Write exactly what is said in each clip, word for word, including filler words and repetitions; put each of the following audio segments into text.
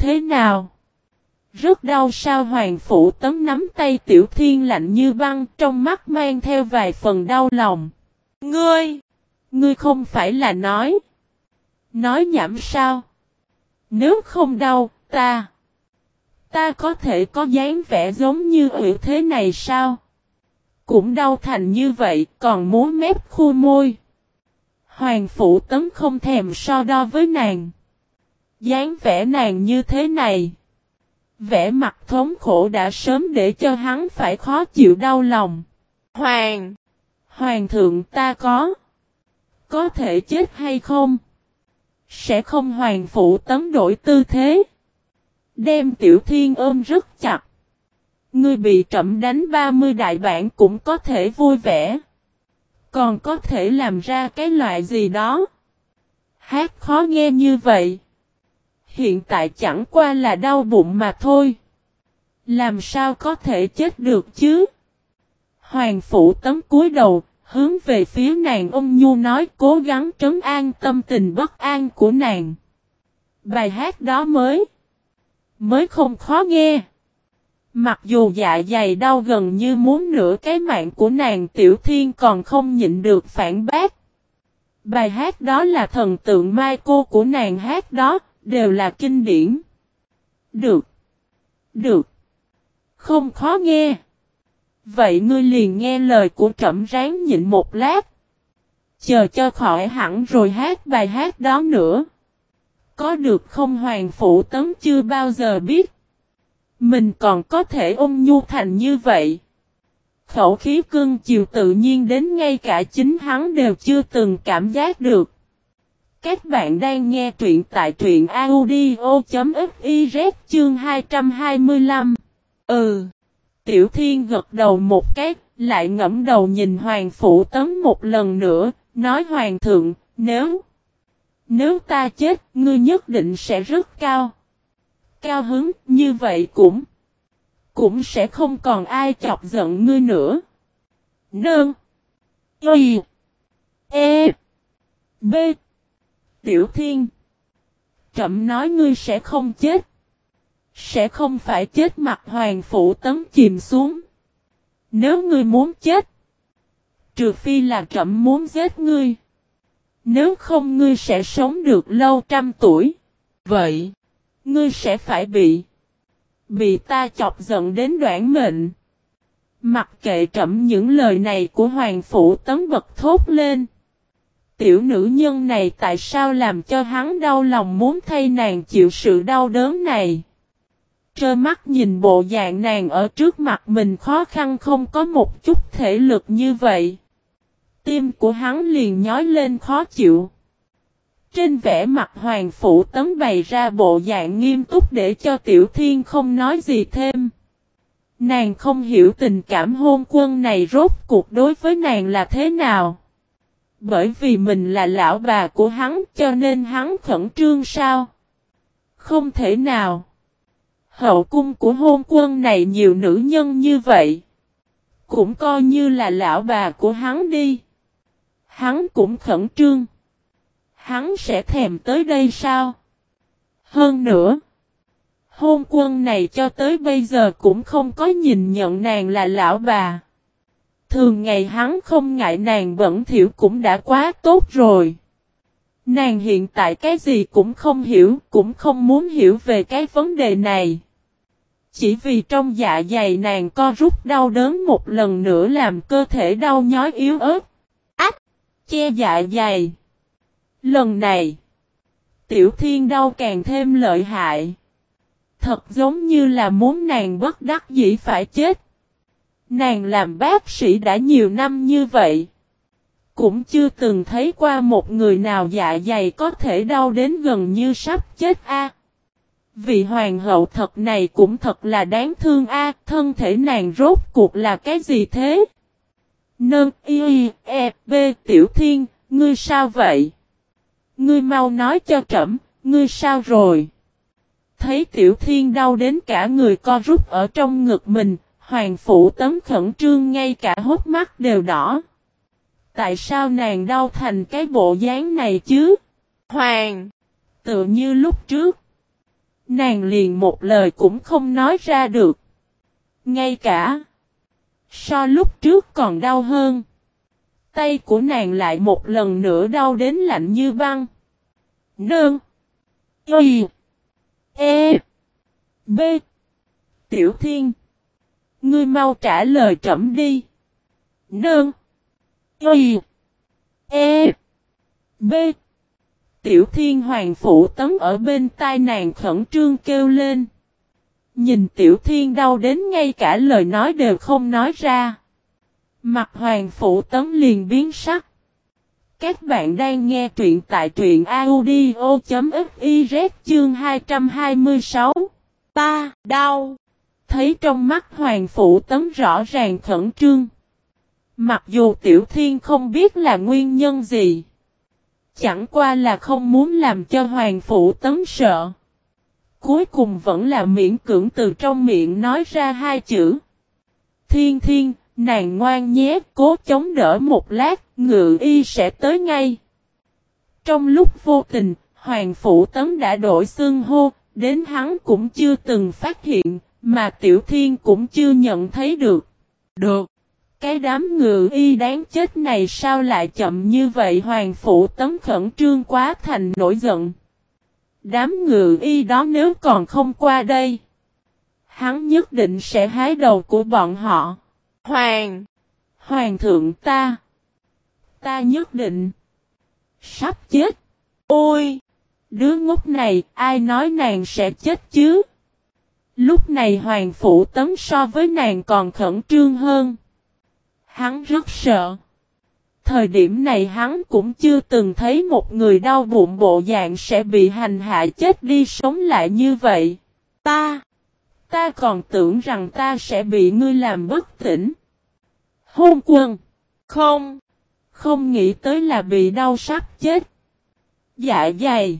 thế nào? Rất đau sao? Hoàng Phủ Tấn nắm tay Tiểu Thiên lạnh như băng, trong mắt mang theo vài phần đau lòng. Ngươi! Ngươi không phải là nói. Nói nhảm sao? Nếu không đau, ta. Ta có thể có dáng vẻ giống như Uyển thế này sao? Cũng đau thành như vậy, còn múa mép khu môi. Hoàng Phủ Tấn không thèm so đo với nàng. Dáng vẻ nàng như thế này. Vẻ mặt thống khổ đã sớm để cho hắn phải khó chịu đau lòng. Hoàng! Hoàng thượng ta có. Có thể chết hay không? Sẽ không. Hoàng Phủ Tấn đổi tư thế. Đem Tiểu Thiên ôm rất chặt. Ngươi bị trẫm đánh ba mươi đại bản cũng có thể vui vẻ. Còn có thể làm ra cái loại gì đó. Hát khó nghe như vậy. Hiện tại chẳng qua là đau bụng mà thôi. Làm sao có thể chết được chứ? Hoàng Phủ Tấn cúi đầu, hướng về phía nàng ôn nhu nói, cố gắng trấn an tâm tình bất an của nàng. Bài hát đó mới, mới không khó nghe. Mặc dù dạ dày đau gần như muốn nửa cái mạng của nàng, Tiểu Thiên còn không nhịn được phản bác. Bài hát đó là thần tượng Michael của nàng hát đó, đều là kinh điển. Được. Được. Không khó nghe. Vậy ngươi liền nghe lời của trẫm, ráng nhịn một lát. Chờ cho khỏi hẳn rồi hát bài hát đó nữa. Có được không? Hoàng Phủ Tấn chưa bao giờ biết. Mình còn có thể ôn nhu thành như vậy. Khẩu khí cưng chiều tự nhiên đến ngay cả chính hắn đều chưa từng cảm giác được. Các bạn đang nghe truyện tại truyện audio.fiz chương hai trăm hai mươi lăm. Ừ. Tiểu Thiên gật đầu một cái, lại ngẫm đầu nhìn Hoàng Phủ Tấn một lần nữa, nói Hoàng thượng, nếu, nếu ta chết, ngươi nhất định sẽ rất cao. Cao hứng, như vậy cũng, cũng sẽ không còn ai chọc giận ngươi nữa. Nương. Y. E. B. Tiểu Thiên. Trẫm nói ngươi sẽ không chết. Sẽ không phải chết. Mặt Hoàng Phủ Tấn chìm xuống. Nếu ngươi muốn chết, trừ phi là trẫm muốn giết ngươi. Nếu không ngươi sẽ sống được lâu trăm tuổi. Vậy, ngươi sẽ phải bị, bị ta chọc giận đến đoản mệnh. Mặc kệ trẫm, những lời này của Hoàng Phủ Tấn bật thốt lên. Tiểu nữ nhân này tại sao làm cho hắn đau lòng, muốn thay nàng chịu sự đau đớn này. Trơ mắt nhìn bộ dạng nàng ở trước mặt mình khó khăn không có một chút thể lực như vậy. Tim của hắn liền nhói lên khó chịu. Trên vẻ mặt Hoàng Phủ Tấn bày ra bộ dạng nghiêm túc để cho Tiểu Thiên không nói gì thêm. Nàng không hiểu tình cảm hôn quân này rốt cuộc đối với nàng là thế nào. Bởi vì mình là lão bà của hắn cho nên hắn khẩn trương sao? Không thể nào. Hậu cung của hôn quân này nhiều nữ nhân như vậy. Cũng coi như là lão bà của hắn đi. Hắn cũng khẩn trương. Hắn sẽ thèm tới đây sao? Hơn nữa, hôn quân này cho tới bây giờ cũng không có nhìn nhận nàng là lão bà. Thường ngày hắn không ngại nàng bẩn thỉu cũng đã quá tốt rồi. Nàng hiện tại cái gì cũng không hiểu, cũng không muốn hiểu về cái vấn đề này. Chỉ vì trong dạ dày nàng co rút đau đớn một lần nữa làm cơ thể đau nhói yếu ớt. Ách! Che dạ dày. Lần này, Tiểu Thiên đau càng thêm lợi hại. Thật giống như là muốn nàng bất đắc dĩ phải chết. Nàng làm bác sĩ đã nhiều năm như vậy. Cũng chưa từng thấy qua một người nào dạ dày có thể đau đến gần như sắp chết a. Vị hoàng hậu thật này cũng thật là đáng thương a, thân thể nàng rốt cuộc là cái gì thế? Nâng y e b Tiểu Thiên, ngươi sao vậy? Ngươi mau nói cho trẫm, ngươi sao rồi? Thấy Tiểu Thiên đau đến cả người co rút ở trong ngực mình, Hoàng Phủ Tấn khẩn trương ngay cả hốc mắt đều đỏ. Tại sao nàng đau thành cái bộ dáng này chứ? Hoàng! Tự như lúc trước. Nàng liền một lời cũng không nói ra được. Ngay cả so lúc trước còn đau hơn. Tay của nàng lại một lần nữa đau đến lạnh như băng. Nương. Y. E. B. Tiểu Thiên. Ngươi mau trả lời trẫm đi. Nương. Y. E. B. Tiểu Thiên Hoàng Phủ Tấn ở bên tai nàng khẩn trương kêu lên. Nhìn Tiểu Thiên đau đến ngay cả lời nói đều không nói ra. Mặt Hoàng Phủ Tấn liền biến sắc. Các bạn đang nghe truyện tại truyện audio chấm fiz chương hai trăm hai mươi sáu. Ta, đau. Thấy trong mắt Hoàng Phủ Tấn rõ ràng khẩn trương. Mặc dù Tiểu Thiên không biết là nguyên nhân gì. Chẳng qua là không muốn làm cho Hoàng Phủ Tấn sợ. Cuối cùng vẫn là miễn cưỡng từ trong miệng nói ra hai chữ. Thiên Thiên, nàng ngoan nhé, cố chống đỡ một lát, ngự y sẽ tới ngay. Trong lúc vô tình, Hoàng Phủ Tấn đã đổi xưng hô, đến hắn cũng chưa từng phát hiện, mà Tiểu Thiên cũng chưa nhận thấy được. Được. Cái đám ngự y đáng chết này sao lại chậm như vậy? Hoàng Phủ Tấn khẩn trương quá thành nổi giận. Đám ngự y đó nếu còn không qua đây, hắn nhất định sẽ hái đầu của bọn họ. Hoàng! Hoàng thượng ta! Ta nhất định! Sắp chết! Ôi! Đứa ngốc này, ai nói nàng sẽ chết chứ? Lúc này Hoàng Phủ Tấn so với nàng còn khẩn trương hơn. Hắn rất sợ. Thời điểm này hắn cũng chưa từng thấy một người đau bụng bộ dạng sẽ bị hành hạ chết đi sống lại như vậy. Ta, ta còn tưởng rằng ta sẽ bị ngươi làm bất tỉnh. Hôn quân, không, không nghĩ tới là bị đau sắp chết. Dạ dày,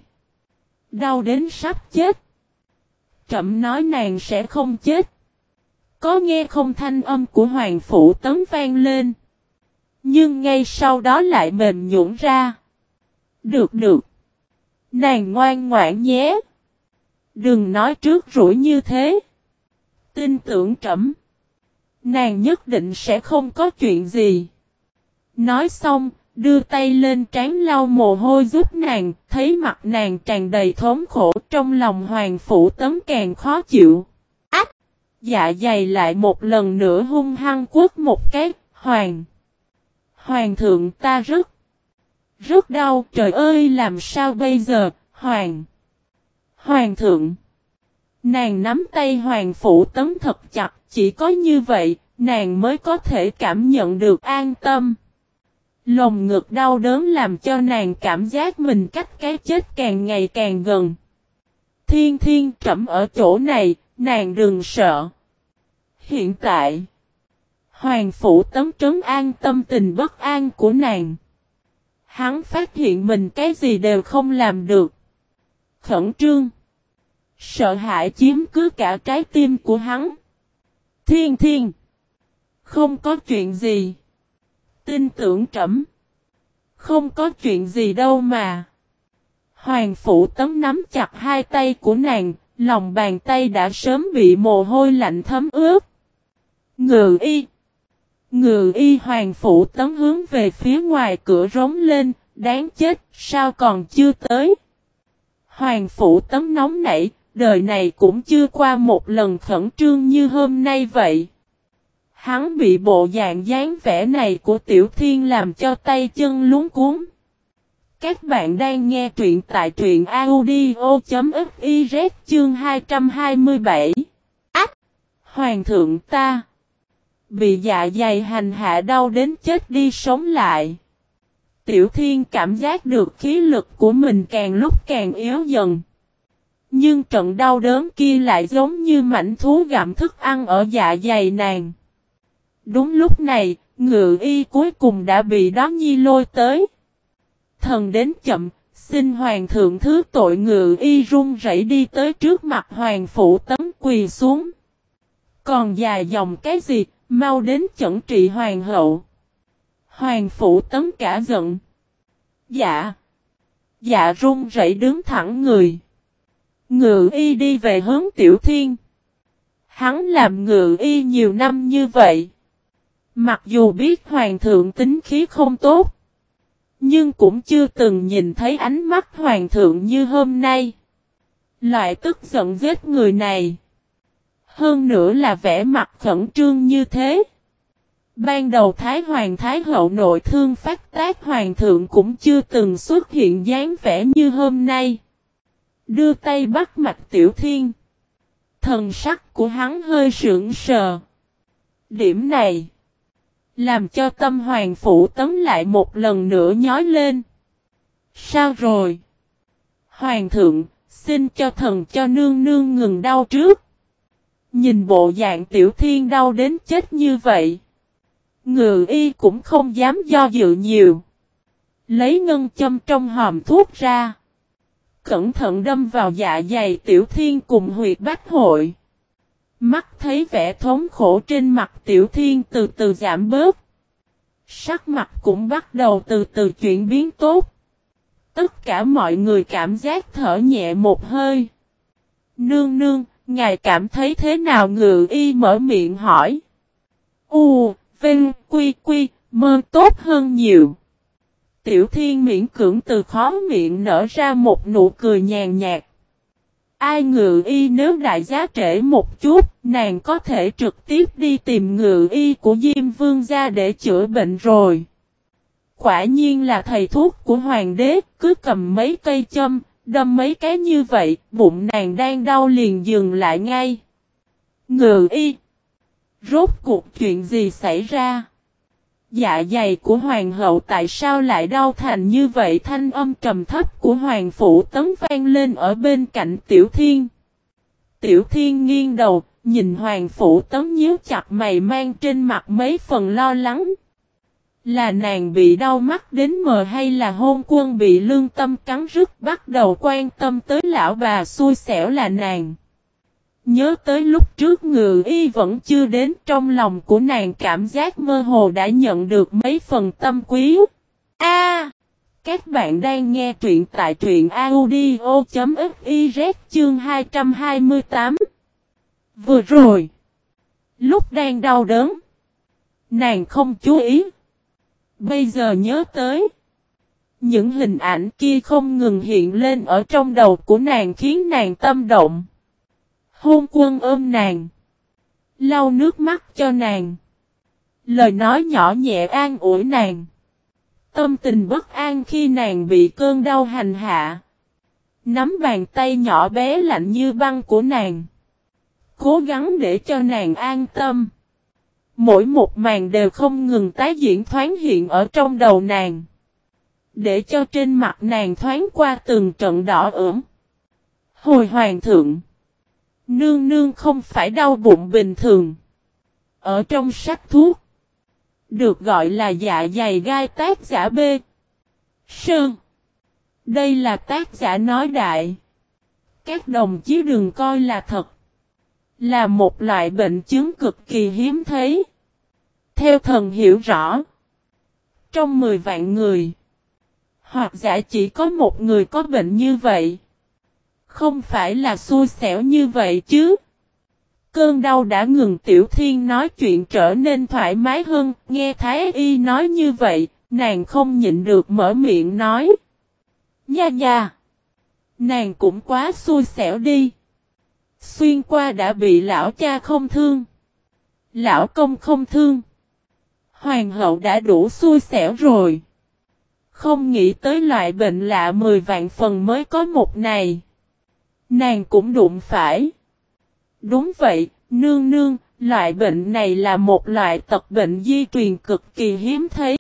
đau đến sắp chết. Trẫm nói nàng sẽ không chết. Có nghe không thanh âm của Hoàng Phủ Tấn vang lên. Nhưng ngay sau đó lại mềm nhũn ra. Được được. Nàng ngoan ngoãn nhé. Đừng nói trước rủi như thế. Tin tưởng trẫm. Nàng nhất định sẽ không có chuyện gì. Nói xong, đưa tay lên trán lau mồ hôi giúp nàng. Thấy mặt nàng tràn đầy thống khổ, trong lòng Hoàng Phủ Tấn càng khó chịu. Ách! Dạ dày lại một lần nữa hung hăng quất một cái. Hoàng! Hoàng thượng ta rất, rất đau, trời ơi làm sao bây giờ, Hoàng, Hoàng thượng. Nàng nắm tay Hoàng Phủ Tấn thật chặt, chỉ có như vậy, nàng mới có thể cảm nhận được an tâm. Lồng ngực đau đớn làm cho nàng cảm giác mình cách cái chết càng ngày càng gần. Thiên Thiên trẫm ở chỗ này, nàng đừng sợ. Hiện tại, Hoàng Phủ Tấn trấn an tâm tình bất an của nàng. Hắn phát hiện mình cái gì đều không làm được. Khẩn trương. Sợ hãi chiếm cứ cả trái tim của hắn. Thiên Thiên. Không có chuyện gì. Tin tưởng trẫm. Không có chuyện gì đâu mà. Hoàng Phủ Tấn nắm chặt hai tay của nàng. Lòng bàn tay đã sớm bị mồ hôi lạnh thấm ướt. Ngự y. Ngự y Hoàng Phủ Tấn hướng về phía ngoài cửa rống lên, đáng chết, sao còn chưa tới. Hoàng Phủ Tấn nóng nảy, đời này cũng chưa qua một lần khẩn trương như hôm nay vậy. Hắn bị bộ dạng dáng vẻ này của Tiểu Thiên làm cho tay chân luống cuống. Các bạn đang nghe truyện tại truyện audio chấm fiz chương hai trăm hai mươi bảy. Ách! Hoàng thượng ta! Bị dạ dày hành hạ đau đến chết đi sống lại. Tiểu Thiên cảm giác được khí lực của mình càng lúc càng yếu dần. Nhưng trận đau đớn kia lại giống như mảnh thú gặm thức ăn ở dạ dày nàng. Đúng lúc này, ngự y cuối cùng đã bị đó nhi lôi tới. Thần đến chậm, xin Hoàng thượng thứ tội. Ngự y run rẩy đi tới trước mặt Hoàng Phủ Tấn quỳ xuống. Còn dài dòng cái gì? Mau đến chẩn trị hoàng hậu. Hoàng Phủ Tấn cả giận. Dạ. Dạ run rẩy đứng thẳng người. Ngự y đi về hướng Tiểu Thiên. Hắn làm ngự y nhiều năm như vậy. Mặc dù biết hoàng thượng tính khí không tốt. Nhưng cũng chưa từng nhìn thấy ánh mắt hoàng thượng như hôm nay. Loại tức giận giết người này. Hơn nữa là vẻ mặt khẩn trương như thế. Ban đầu Thái Hoàng Thái Hậu nội thương phát tác hoàng thượng cũng chưa từng xuất hiện dáng vẻ như hôm nay. Đưa tay bắt mạch Tiểu Thiên. Thần sắc của hắn hơi sững sờ. Điểm này làm cho tâm Hoàng Phủ Tấn lại một lần nữa nhói lên. Sao rồi? Hoàng thượng, xin cho thần cho nương nương ngừng đau trước. Nhìn bộ dạng Tiểu Thiên đau đến chết như vậy. Ngự y cũng không dám do dự nhiều. Lấy ngân châm trong hòm thuốc ra. Cẩn thận đâm vào dạ dày Tiểu Thiên cùng huyệt bách hội. Mắt thấy vẻ thống khổ trên mặt Tiểu Thiên từ từ giảm bớt. Sắc mặt cũng bắt đầu từ từ chuyển biến tốt. Tất cả mọi người cảm giác thở nhẹ một hơi. Nương nương, ngài cảm thấy thế nào? Ngự y mở miệng hỏi. U, Vinh, Quy, Quy, mơ tốt hơn nhiều. Tiểu Thiên miễn cưỡng từ khó miệng nở ra một nụ cười nhàn nhạt. Ai ngự y nếu đại giá trễ một chút, nàng có thể trực tiếp đi tìm ngự y của Diêm Vương gia để chữa bệnh rồi. Quả nhiên là thầy thuốc của hoàng đế, cứ cầm mấy cây châm, đâm mấy cái như vậy, bụng nàng đang đau liền dừng lại ngay. Ngự y. Rốt cuộc chuyện gì xảy ra? Dạ dày của hoàng hậu tại sao lại đau thành như vậy? Thanh âm trầm thấp của Hoàng Phủ Tấn vang lên ở bên cạnh Tiểu Thiên. Tiểu Thiên nghiêng đầu, nhìn Hoàng Phủ Tấn nhíu chặt mày mang trên mặt mấy phần lo lắng. Là nàng bị đau mắt đến mờ hay là hôn quân bị lương tâm cắn rứt bắt đầu quan tâm tới lão bà xui xẻo là nàng. Nhớ tới lúc trước ngự y vẫn chưa đến, trong lòng của nàng cảm giác mơ hồ đã nhận được mấy phần tâm quý. A, à, các bạn đang nghe truyện tại truyện audio chấm fiz chương hai trăm hai mươi tám. Vừa rồi, lúc đang đau đớn, nàng không chú ý. Bây giờ nhớ tới, những hình ảnh kia không ngừng hiện lên ở trong đầu của nàng khiến nàng tâm động. Hôn quân ôm nàng, lau nước mắt cho nàng, lời nói nhỏ nhẹ an ủi nàng. Tâm tình bất an khi nàng bị cơn đau hành hạ. Nắm bàn tay nhỏ bé lạnh như băng của nàng, cố gắng để cho nàng an tâm. Mỗi một màn đều không ngừng tái diễn thoáng hiện ở trong đầu nàng, để cho trên mặt nàng thoáng qua từng trận đỏ ửng. Hồi hoàng thượng, nương nương không phải đau bụng bình thường. Ở trong sách thuốc, được gọi là dạ dày gai, tác giả B. Sơn. Đây là tác giả nói đại. Các đồng chí đừng coi là thật. Là một loại bệnh chứng cực kỳ hiếm thấy. Theo thần hiểu rõ, trong mười vạn người, hoặc giả chỉ có một người có bệnh như vậy. Không phải là xui xẻo như vậy chứ. Cơn đau đã ngừng. Tiểu Thiên nói chuyện trở nên thoải mái hơn. Nghe Thái Y nói như vậy, nàng không nhịn được mở miệng nói. Nha nha, nàng cũng quá xui xẻo đi. Xuyên qua đã bị lão cha không thương, lão công không thương, hoàng hậu đã đủ xui xẻo rồi. Không nghĩ tới loại bệnh lạ mười vạn phần mới có một này. Nàng cũng đụng phải. Đúng vậy, nương nương, loại bệnh này là một loại tật bệnh di truyền cực kỳ hiếm thấy.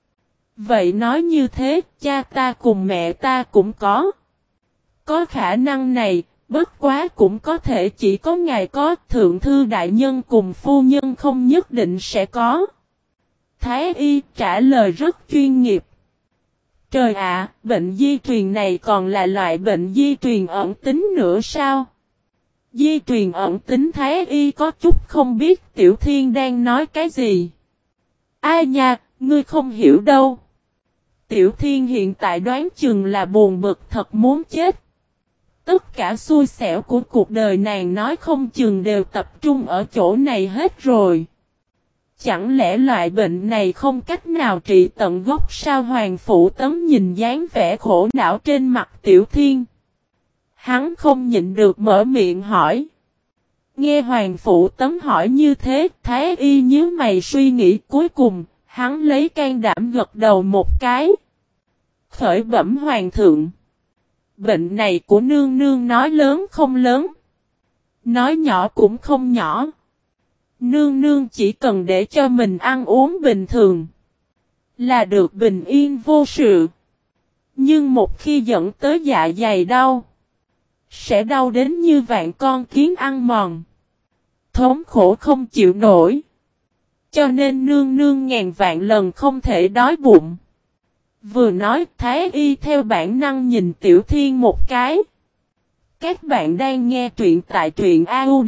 Vậy nói như thế, cha ta cùng mẹ ta cũng có. Có khả năng này, bất quá cũng có thể chỉ có ngài có, thượng thư đại nhân cùng phu nhân không nhất định sẽ có. Thái y trả lời rất chuyên nghiệp. Trời ạ, bệnh di truyền này còn là loại bệnh di truyền ẩn tính nữa sao? Di truyền ẩn tính? Thái y có chút không biết Tiểu Thiên đang nói cái gì. Ai nha, ngươi không hiểu đâu. Tiểu Thiên hiện tại đoán chừng là buồn bực thật muốn chết. tất cả xui xẻo của cuộc đời nàng nói không chừng đều tập trung ở chỗ này hết rồi. Chẳng lẽ loại bệnh này không cách nào trị tận gốc sao? Hoàng Phủ Tấn nhìn dáng vẻ khổ não trên mặt Tiểu Thiên. Hắn không nhịn được mở miệng hỏi. Nghe Hoàng Phủ Tấn hỏi như thế, Thái Y nhíu mày suy nghĩ, cuối cùng, hắn lấy can đảm gật đầu một cái. Khởi bẩm Hoàng thượng. Bệnh này của nương nương nói lớn không lớn. Nói nhỏ cũng không nhỏ. Nương nương chỉ cần để cho mình ăn uống bình thường. Là được bình yên vô sự. Nhưng một khi dẫn tới dạ dày đau. Sẽ đau đến như vạn con kiến ăn mòn. Thống khổ không chịu nổi. Cho nên nương nương ngàn vạn lần không thể đói bụng. Vừa nói Thái Y theo bản năng nhìn Tiểu Thiên một cái. Các bạn đang nghe truyện tại truyện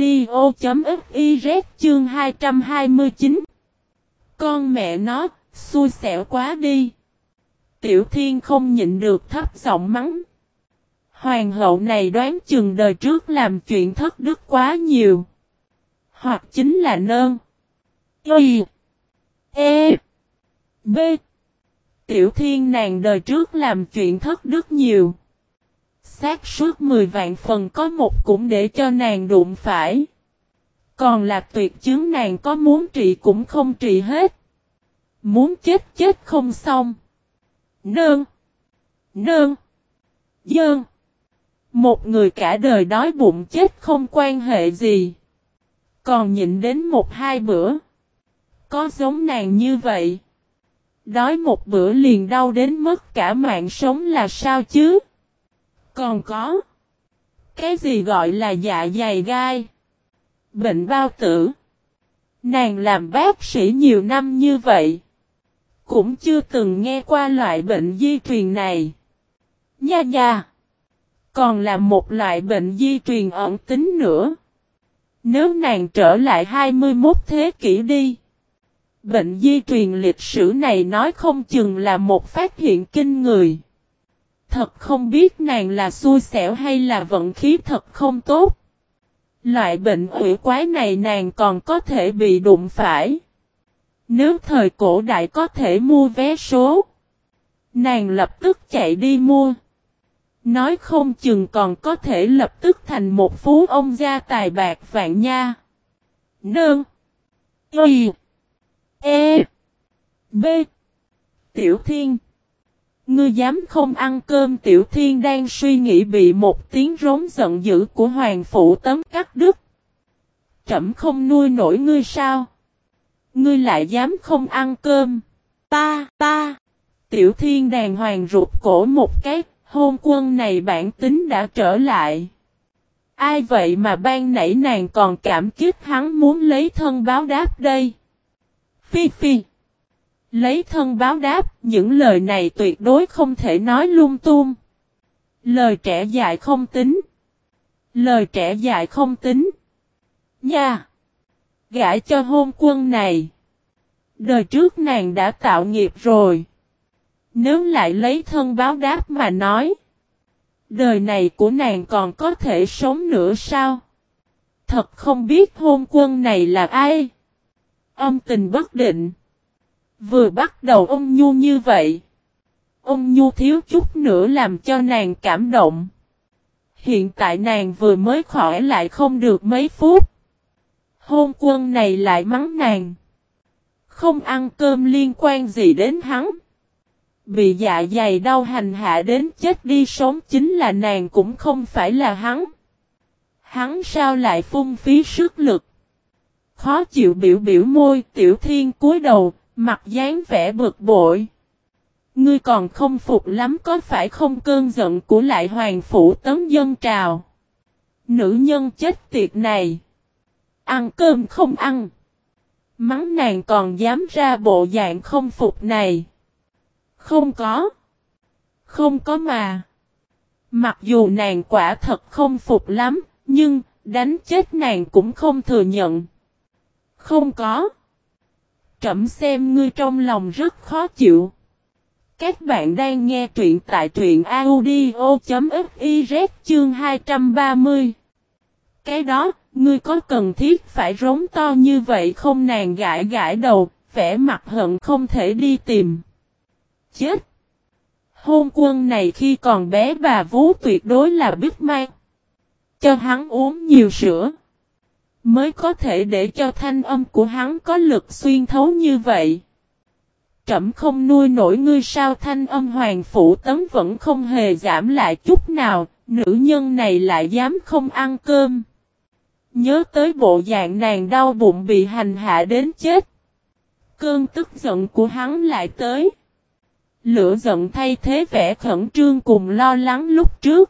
audio.fiz chương hai trăm hai mươi chín. Con mẹ nó, xui xẻo quá đi. Tiểu Thiên không nhịn được thấp giọng mắng. Hoàng hậu này đoán chừng đời trước làm chuyện thất đức quá nhiều. Hoặc chính là nơn. Y. E. B. Tiểu Thiên nàng đời trước làm chuyện thất đức nhiều. Xác suốt mười vạn phần có một cũng để cho nàng đụng phải. Còn là tuyệt chứng nàng có muốn trị cũng không trị hết. Muốn chết chết không xong. Nơn. Nơn. Dơn. Một người cả đời đói bụng chết không quan hệ gì. Còn nhịn đến một hai bữa. Có giống nàng như vậy. Đói một bữa liền đau đến mất cả mạng sống là sao chứ? Còn có. Cái gì gọi là dạ dày gai? Bệnh bao tử. Nàng làm bác sĩ nhiều năm như vậy. Cũng chưa từng nghe qua loại bệnh di truyền này. Nha nha. Còn là một loại bệnh di truyền ẩn tính nữa. Nếu nàng trở lại hai mươi mốt thế kỷ đi. Bệnh di truyền lịch sử này nói không chừng là một phát hiện kinh người. Thật không biết nàng là xui xẻo hay là vận khí thật không tốt. Loại bệnh ủy quái này nàng còn có thể bị đụng phải. Nếu thời cổ đại có thể mua vé số. Nàng lập tức chạy đi mua. Nói không chừng còn có thể lập tức thành một phú ông gia tài bạc vạn nha. Nương. Y. E. B. Tiểu Thiên. Ngươi dám không ăn cơm? Tiểu Thiên đang suy nghĩ bị một tiếng rống giận dữ của Hoàng Phủ Tấn cắt đứt. Trẫm không nuôi nổi ngươi sao? Ngươi lại dám không ăn cơm? Ta, ta. Tiểu Thiên đàng hoàng rụt cổ một cái, hôn quân này bản tính đã trở lại. Ai vậy mà ban nãy nàng còn cảm kích hắn muốn lấy thân báo đáp đây? Phi phi. Lấy thân báo đáp, những lời này tuyệt đối không thể nói lung tung. Lời trẻ dại không tính. Lời trẻ dại không tính. Nha. Gả cho hôn quân này. Đời trước nàng đã tạo nghiệp rồi. Nếu lại lấy thân báo đáp mà nói. Đời này của nàng còn có thể sống nữa sao? Thật không biết hôn quân này là ai. Âm tình bất định. Vừa bắt đầu ôn nhu như vậy. Ôn nhu thiếu chút nữa làm cho nàng cảm động. Hiện tại nàng vừa mới khỏi lại không được mấy phút. Hôn quân này lại mắng nàng. Không ăn cơm liên quan gì đến hắn. Bị dạ dày đau hành hạ đến chết đi sống chính là nàng cũng không phải là hắn. Hắn sao lại phung phí sức lực. Khó chịu biểu biểu môi. Tiểu Thiên cúi đầu, mặt dáng vẻ bực bội. Ngươi còn không phục lắm có phải không? Cơn giận của lại Hoàng Phủ Tấn dâng trào. Nữ nhân chết tiệt này. Ăn cơm không ăn. Mắng nàng còn dám ra bộ dạng không phục này. Không có. Không có mà. Mặc dù nàng quả thật không phục lắm, nhưng đánh chết nàng cũng không thừa nhận. Không có. Trẫm xem ngươi trong lòng rất khó chịu. Các bạn đang nghe truyện tại truyện audio.fiz chương hai trăm ba mươi. Cái đó, ngươi có cần thiết phải rống to như vậy không? Nàng gãi gãi đầu, vẻ mặt hận không thể đi tìm. Chết! Hôn quân này khi còn bé bà vú tuyệt đối là biết may. Cho hắn uống nhiều sữa. Mới có thể để cho thanh âm của hắn có lực xuyên thấu như vậy. Trẫm không nuôi nổi ngươi sao? Thanh âm Hoàng Phủ Tấn vẫn không hề giảm lại chút nào, nữ nhân này lại dám không ăn cơm. Nhớ tới bộ dạng nàng đau bụng bị hành hạ đến chết. Cơn tức giận của hắn lại tới. Lửa giận thay thế vẻ khẩn trương cùng lo lắng lúc trước.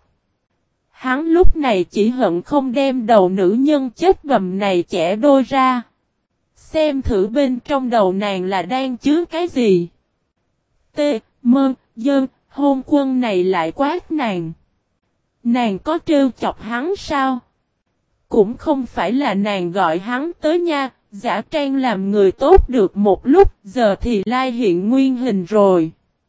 Hắn lúc này chỉ hận không đem đầu nữ nhân chết bầm này chẻ đôi ra. Xem thử bên trong đầu nàng là đang chứa cái gì. T, mơ, dơ, hôn quân này lại quát nàng. Nàng có trêu chọc hắn sao? Cũng không phải là nàng gọi hắn tới nha, giả trang làm người tốt được một lúc, giờ thì lai hiện nguyên hình rồi.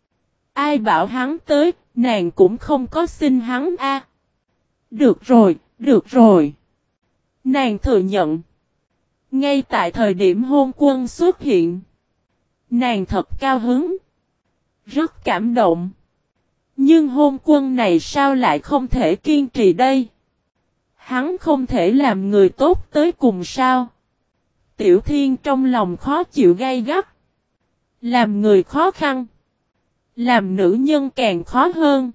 Ai bảo hắn tới, nàng cũng không có xin hắn a. À. Được rồi, được rồi. Nàng thừa nhận. Ngay tại thời điểm hôn quân xuất hiện, nàng thật cao hứng, rất cảm động. Nhưng hôn quân này sao lại không thể kiên trì đây? Hắn không thể làm người tốt tới cùng sao? Tiểu Thiên trong lòng khó chịu gay gắt. Làm người khó khăn. Làm nữ nhân càng khó hơn.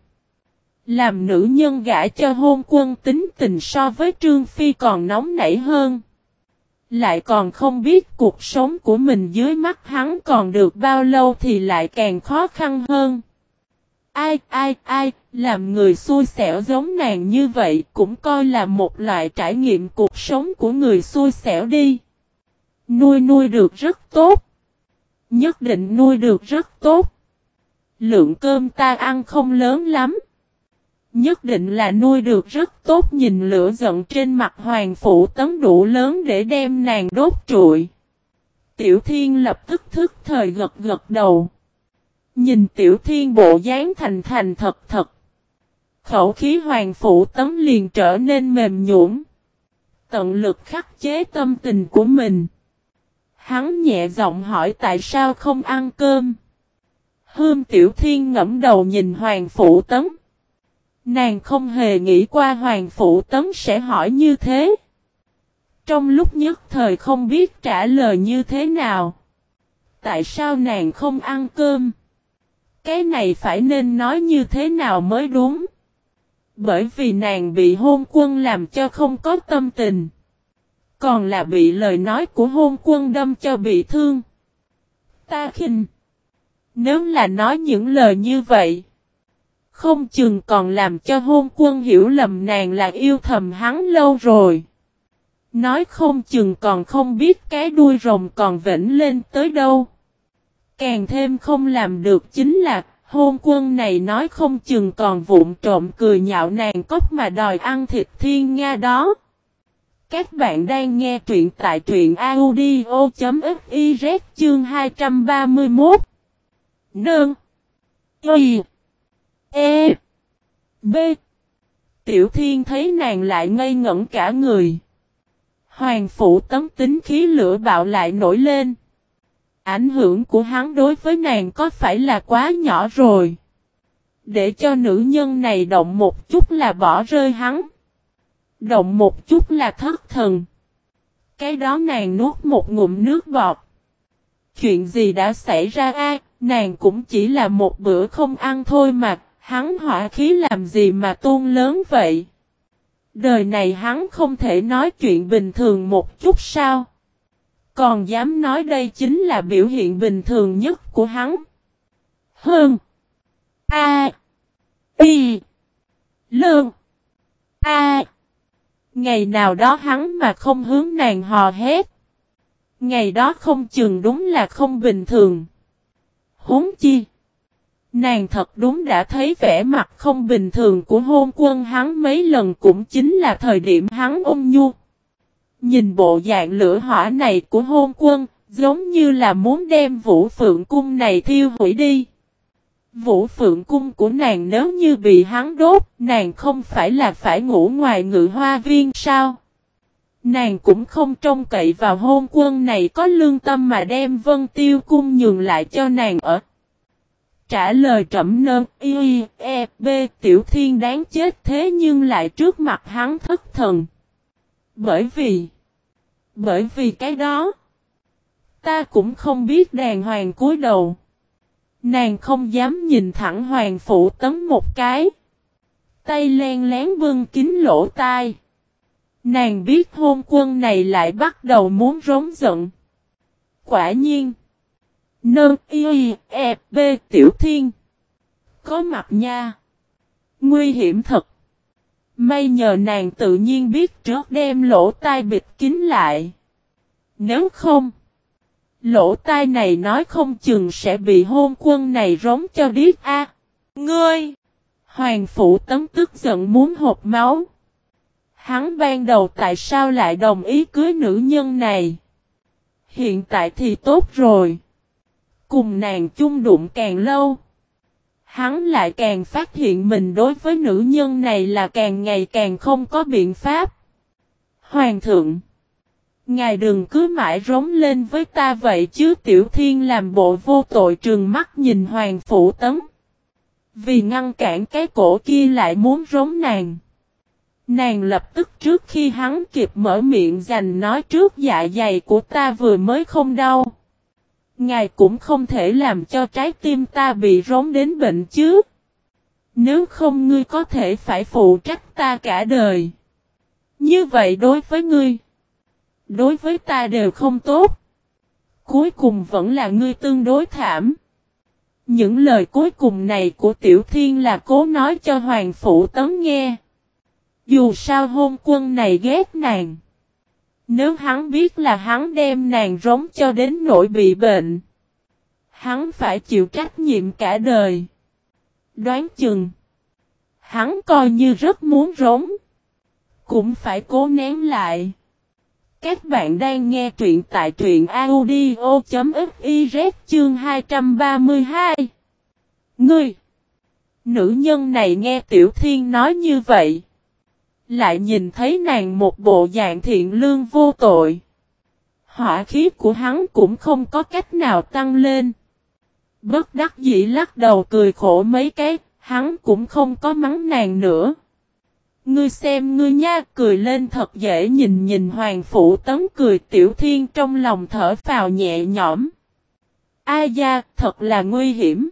Làm nữ nhân gả cho hôn quân tính tình so với Trương Phi còn nóng nảy hơn. Lại còn không biết cuộc sống của mình dưới mắt hắn còn được bao lâu thì lại càng khó khăn hơn. Ai, ai, ai, làm người xui xẻo giống nàng như vậy cũng coi là một loại trải nghiệm cuộc sống của người xui xẻo đi. Nuôi nuôi được rất tốt. Nhất định nuôi được rất tốt. Lượng cơm ta ăn không lớn lắm. Nhất định là nuôi được rất tốt. Nhìn lửa giận trên mặt Hoàng Phủ Tấn đủ lớn để đem nàng đốt trụi. Tiểu Thiên lập tức thức thời gật gật đầu. Nhìn Tiểu Thiên bộ dáng thành thành thật thật. Khẩu khí Hoàng Phủ Tấn liền trở nên mềm nhũn. Tận lực khắc chế tâm tình của mình. Hắn nhẹ giọng hỏi tại sao không ăn cơm. Hương Tiểu Thiên ngẫm đầu nhìn Hoàng Phủ Tấn. Nàng không hề nghĩ qua Hoàng Phủ Tấn sẽ hỏi như thế. Trong lúc nhất thời không biết trả lời như thế nào. Tại sao nàng không ăn cơm? Cái này phải nên nói như thế nào mới đúng? Bởi vì nàng bị hôn quân làm cho không có tâm tình. Còn là bị lời nói của hôn quân đâm cho bị thương. Ta khinh. Nếu là nói những lời như vậy. Không chừng còn làm cho hôn quân hiểu lầm nàng là yêu thầm hắn lâu rồi. Nói không chừng còn không biết cái đuôi rồng còn vểnh lên tới đâu. Càng thêm không làm được chính là hôn quân này nói không chừng còn vụng trộm cười nhạo nàng cốc mà đòi ăn thịt thiên nga đó. Các bạn đang nghe truyện tại truyện audio.fiz chương hai trăm ba mươi mốt. Nương. Y. E. B. Tiểu Thiên thấy nàng lại ngây ngẩn cả người. Hoàng Phủ Tấn tính khí lửa bạo lại nổi lên. Ảnh hưởng của hắn đối với nàng có phải là quá nhỏ rồi. Để cho nữ nhân này động một chút là bỏ rơi hắn. Động một chút là thất thần. Cái đó nàng nuốt một ngụm nước bọt. Chuyện gì đã xảy ra a? Nàng cũng chỉ là một bữa không ăn thôi mà. Hắn hỏa khí làm gì mà tuôn lớn vậy? Đời này hắn không thể nói chuyện bình thường một chút sao? Còn dám nói đây chính là biểu hiện bình thường nhất của hắn. Hơn. A. Y. Lương. A. Ngày nào đó hắn mà không hướng nàng hò hét. Ngày đó không chừng đúng là không bình thường. Huống chi. Nàng thật đúng đã thấy vẻ mặt không bình thường của hôn quân hắn mấy lần cũng chính là thời điểm hắn ôn nhu. Nhìn bộ dạng lửa hỏa này của hôn quân, giống như là muốn đem Vũ Phượng Cung này thiêu hủy đi. Vũ Phượng cung của nàng nếu như bị hắn đốt, nàng không phải là phải ngủ ngoài ngự hoa viên sao? Nàng cũng không trông cậy vào hôn quân này có lương tâm mà đem Vân Tiêu cung nhường lại cho nàng ở. Trả lời trẫm nơ y e b Tiểu Thiên đáng chết thế nhưng lại trước mặt hắn thất thần. Bởi vì... Bởi vì cái đó... Ta cũng không biết đàng hoàng cúi đầu. Nàng không dám nhìn thẳng Hoàng Phụ Tấn một cái. Tay len lén bưng kín lỗ tai. Nàng biết hôn quân này lại bắt đầu muốn rống giận. Quả nhiên. Nơ y e b Tiểu Thiên. Có mặt nha. Nguy hiểm thật. May nhờ nàng tự nhiên biết trước đem lỗ tai bịt kín lại. Nếu không. Lỗ tai này nói không chừng sẽ bị hôn quân này rống cho điếc a. À, ngươi! Hoàng Phụ Tấn tức giận muốn hộc máu. Hắn ban đầu tại sao lại đồng ý cưới nữ nhân này? Hiện tại thì tốt rồi. Cùng nàng chung đụng càng lâu. Hắn lại càng phát hiện mình đối với nữ nhân này là càng ngày càng không có biện pháp. Hoàng thượng! Ngài đừng cứ mãi rống lên với ta vậy chứ. Tiểu Thiên làm bộ vô tội trừng mắt nhìn Hoàng Phụ Tấn. Vì ngăn cản cái cổ kia lại muốn rống nàng. Nàng lập tức trước khi hắn kịp mở miệng giành nói trước dạ dày của ta vừa mới không đau. Ngài cũng không thể làm cho trái tim ta bị rống đến bệnh chứ. Nếu không ngươi có thể phải phụ trách ta cả đời. Như vậy đối với ngươi. Đối với ta đều không tốt. Cuối cùng vẫn là ngươi tương đối thảm. Những lời cuối cùng này của Tiểu Thiên là cố nói cho Hoàng Phụ Tấn nghe. Dù sao hôn quân này ghét nàng. Nếu hắn biết là hắn đem nàng rống cho đến nỗi bị bệnh. Hắn phải chịu trách nhiệm cả đời. Đoán chừng. Hắn coi như rất muốn rống. Cũng phải cố nén lại. Các bạn đang nghe truyện tại truyện audio.fiz chương hai trăm ba mươi hai. Ngươi! Nữ nhân này nghe Tiểu Thiên nói như vậy. Lại nhìn thấy nàng một bộ dạng thiện lương vô tội. Hỏa khí của hắn cũng không có cách nào tăng lên. Bất đắc dĩ lắc đầu cười khổ mấy cái, hắn cũng không có mắng nàng nữa. Ngươi xem ngươi nha, cười lên thật dễ nhìn. Nhìn Hoàng Phụ Tấn cười, Tiểu Thiên trong lòng thở phào nhẹ nhõm. A da, thật là nguy hiểm.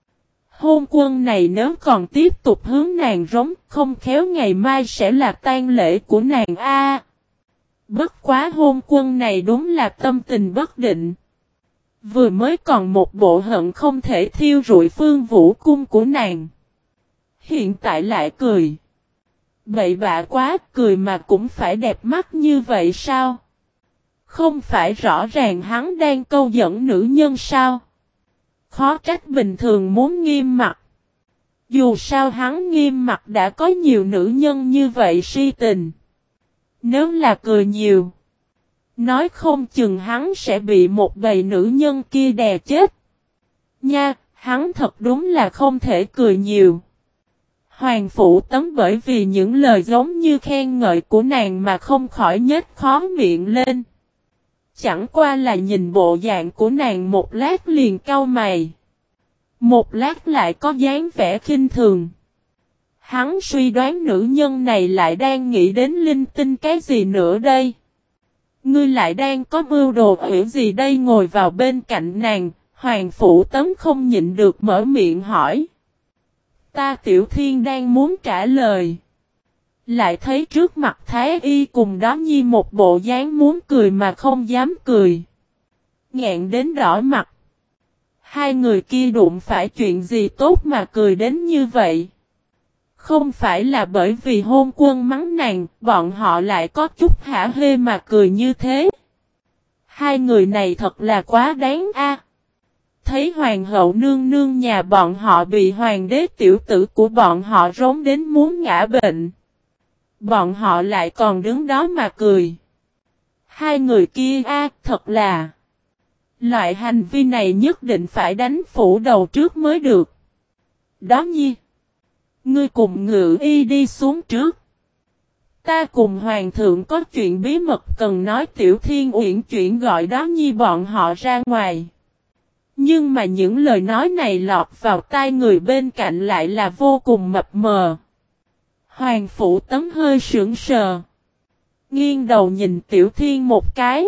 Hôn quân này nếu còn tiếp tục hướng nàng rống, không khéo ngày mai sẽ là tang lễ của nàng a. Bất quá hôn quân này đúng là tâm tình bất định. Vừa mới còn một bộ hận không thể thiêu rụi Phương Vũ cung của nàng. Hiện tại lại cười. Bậy bạ quá, cười mà cũng phải đẹp mắt như vậy sao? Không phải rõ ràng hắn đang câu dẫn nữ nhân sao? Khó trách bình thường muốn nghiêm mặt. Dù sao hắn nghiêm mặt đã có nhiều nữ nhân như vậy si tình. Nếu là cười nhiều. Nói không chừng hắn sẽ bị một bầy nữ nhân kia đè chết. Nha, hắn thật đúng là không thể cười nhiều. Hoàng Phụ Tấn bởi vì những lời giống như khen ngợi của nàng mà không khỏi nhếch khó miệng lên. Chẳng qua là nhìn bộ dạng của nàng một lát liền cau mày. Một lát lại có dáng vẻ khinh thường. Hắn suy đoán nữ nhân này lại đang nghĩ đến linh tinh cái gì nữa đây. Ngươi lại đang có mưu đồ ủy gì đây? Ngồi vào bên cạnh nàng, Hoàng Phụ Tấn không nhịn được mở miệng hỏi. Ta Tiểu Thiên đang muốn trả lời. Lại thấy trước mặt Thái Y cùng đó Nhi một bộ dáng muốn cười mà không dám cười. Nghẹn đến đỏ mặt. Hai người kia đụng phải chuyện gì tốt mà cười đến như vậy? Không phải là bởi vì hôn quân mắng nàng, bọn họ lại có chút hả hê mà cười như thế. Hai người này thật là quá đáng a. Thấy hoàng hậu nương nương nhà bọn họ bị hoàng đế tiểu tử của bọn họ rống đến muốn ngã bệnh. Bọn họ lại còn đứng đó mà cười. Hai người kia a, thật là. Loại hành vi này nhất định phải đánh phủ đầu trước mới được. Đó nhi. Ngươi cùng Ngự Y đi xuống trước. Ta cùng Hoàng thượng có chuyện bí mật cần nói. Tiểu Thiên Uyển chuyển gọi Đó nhi bọn họ ra ngoài. Nhưng mà những lời nói này lọt vào tai người bên cạnh lại là vô cùng mập mờ. Hoàng Phủ Tấn hơi sững sờ. Nghiêng đầu nhìn Tiểu Thiên một cái.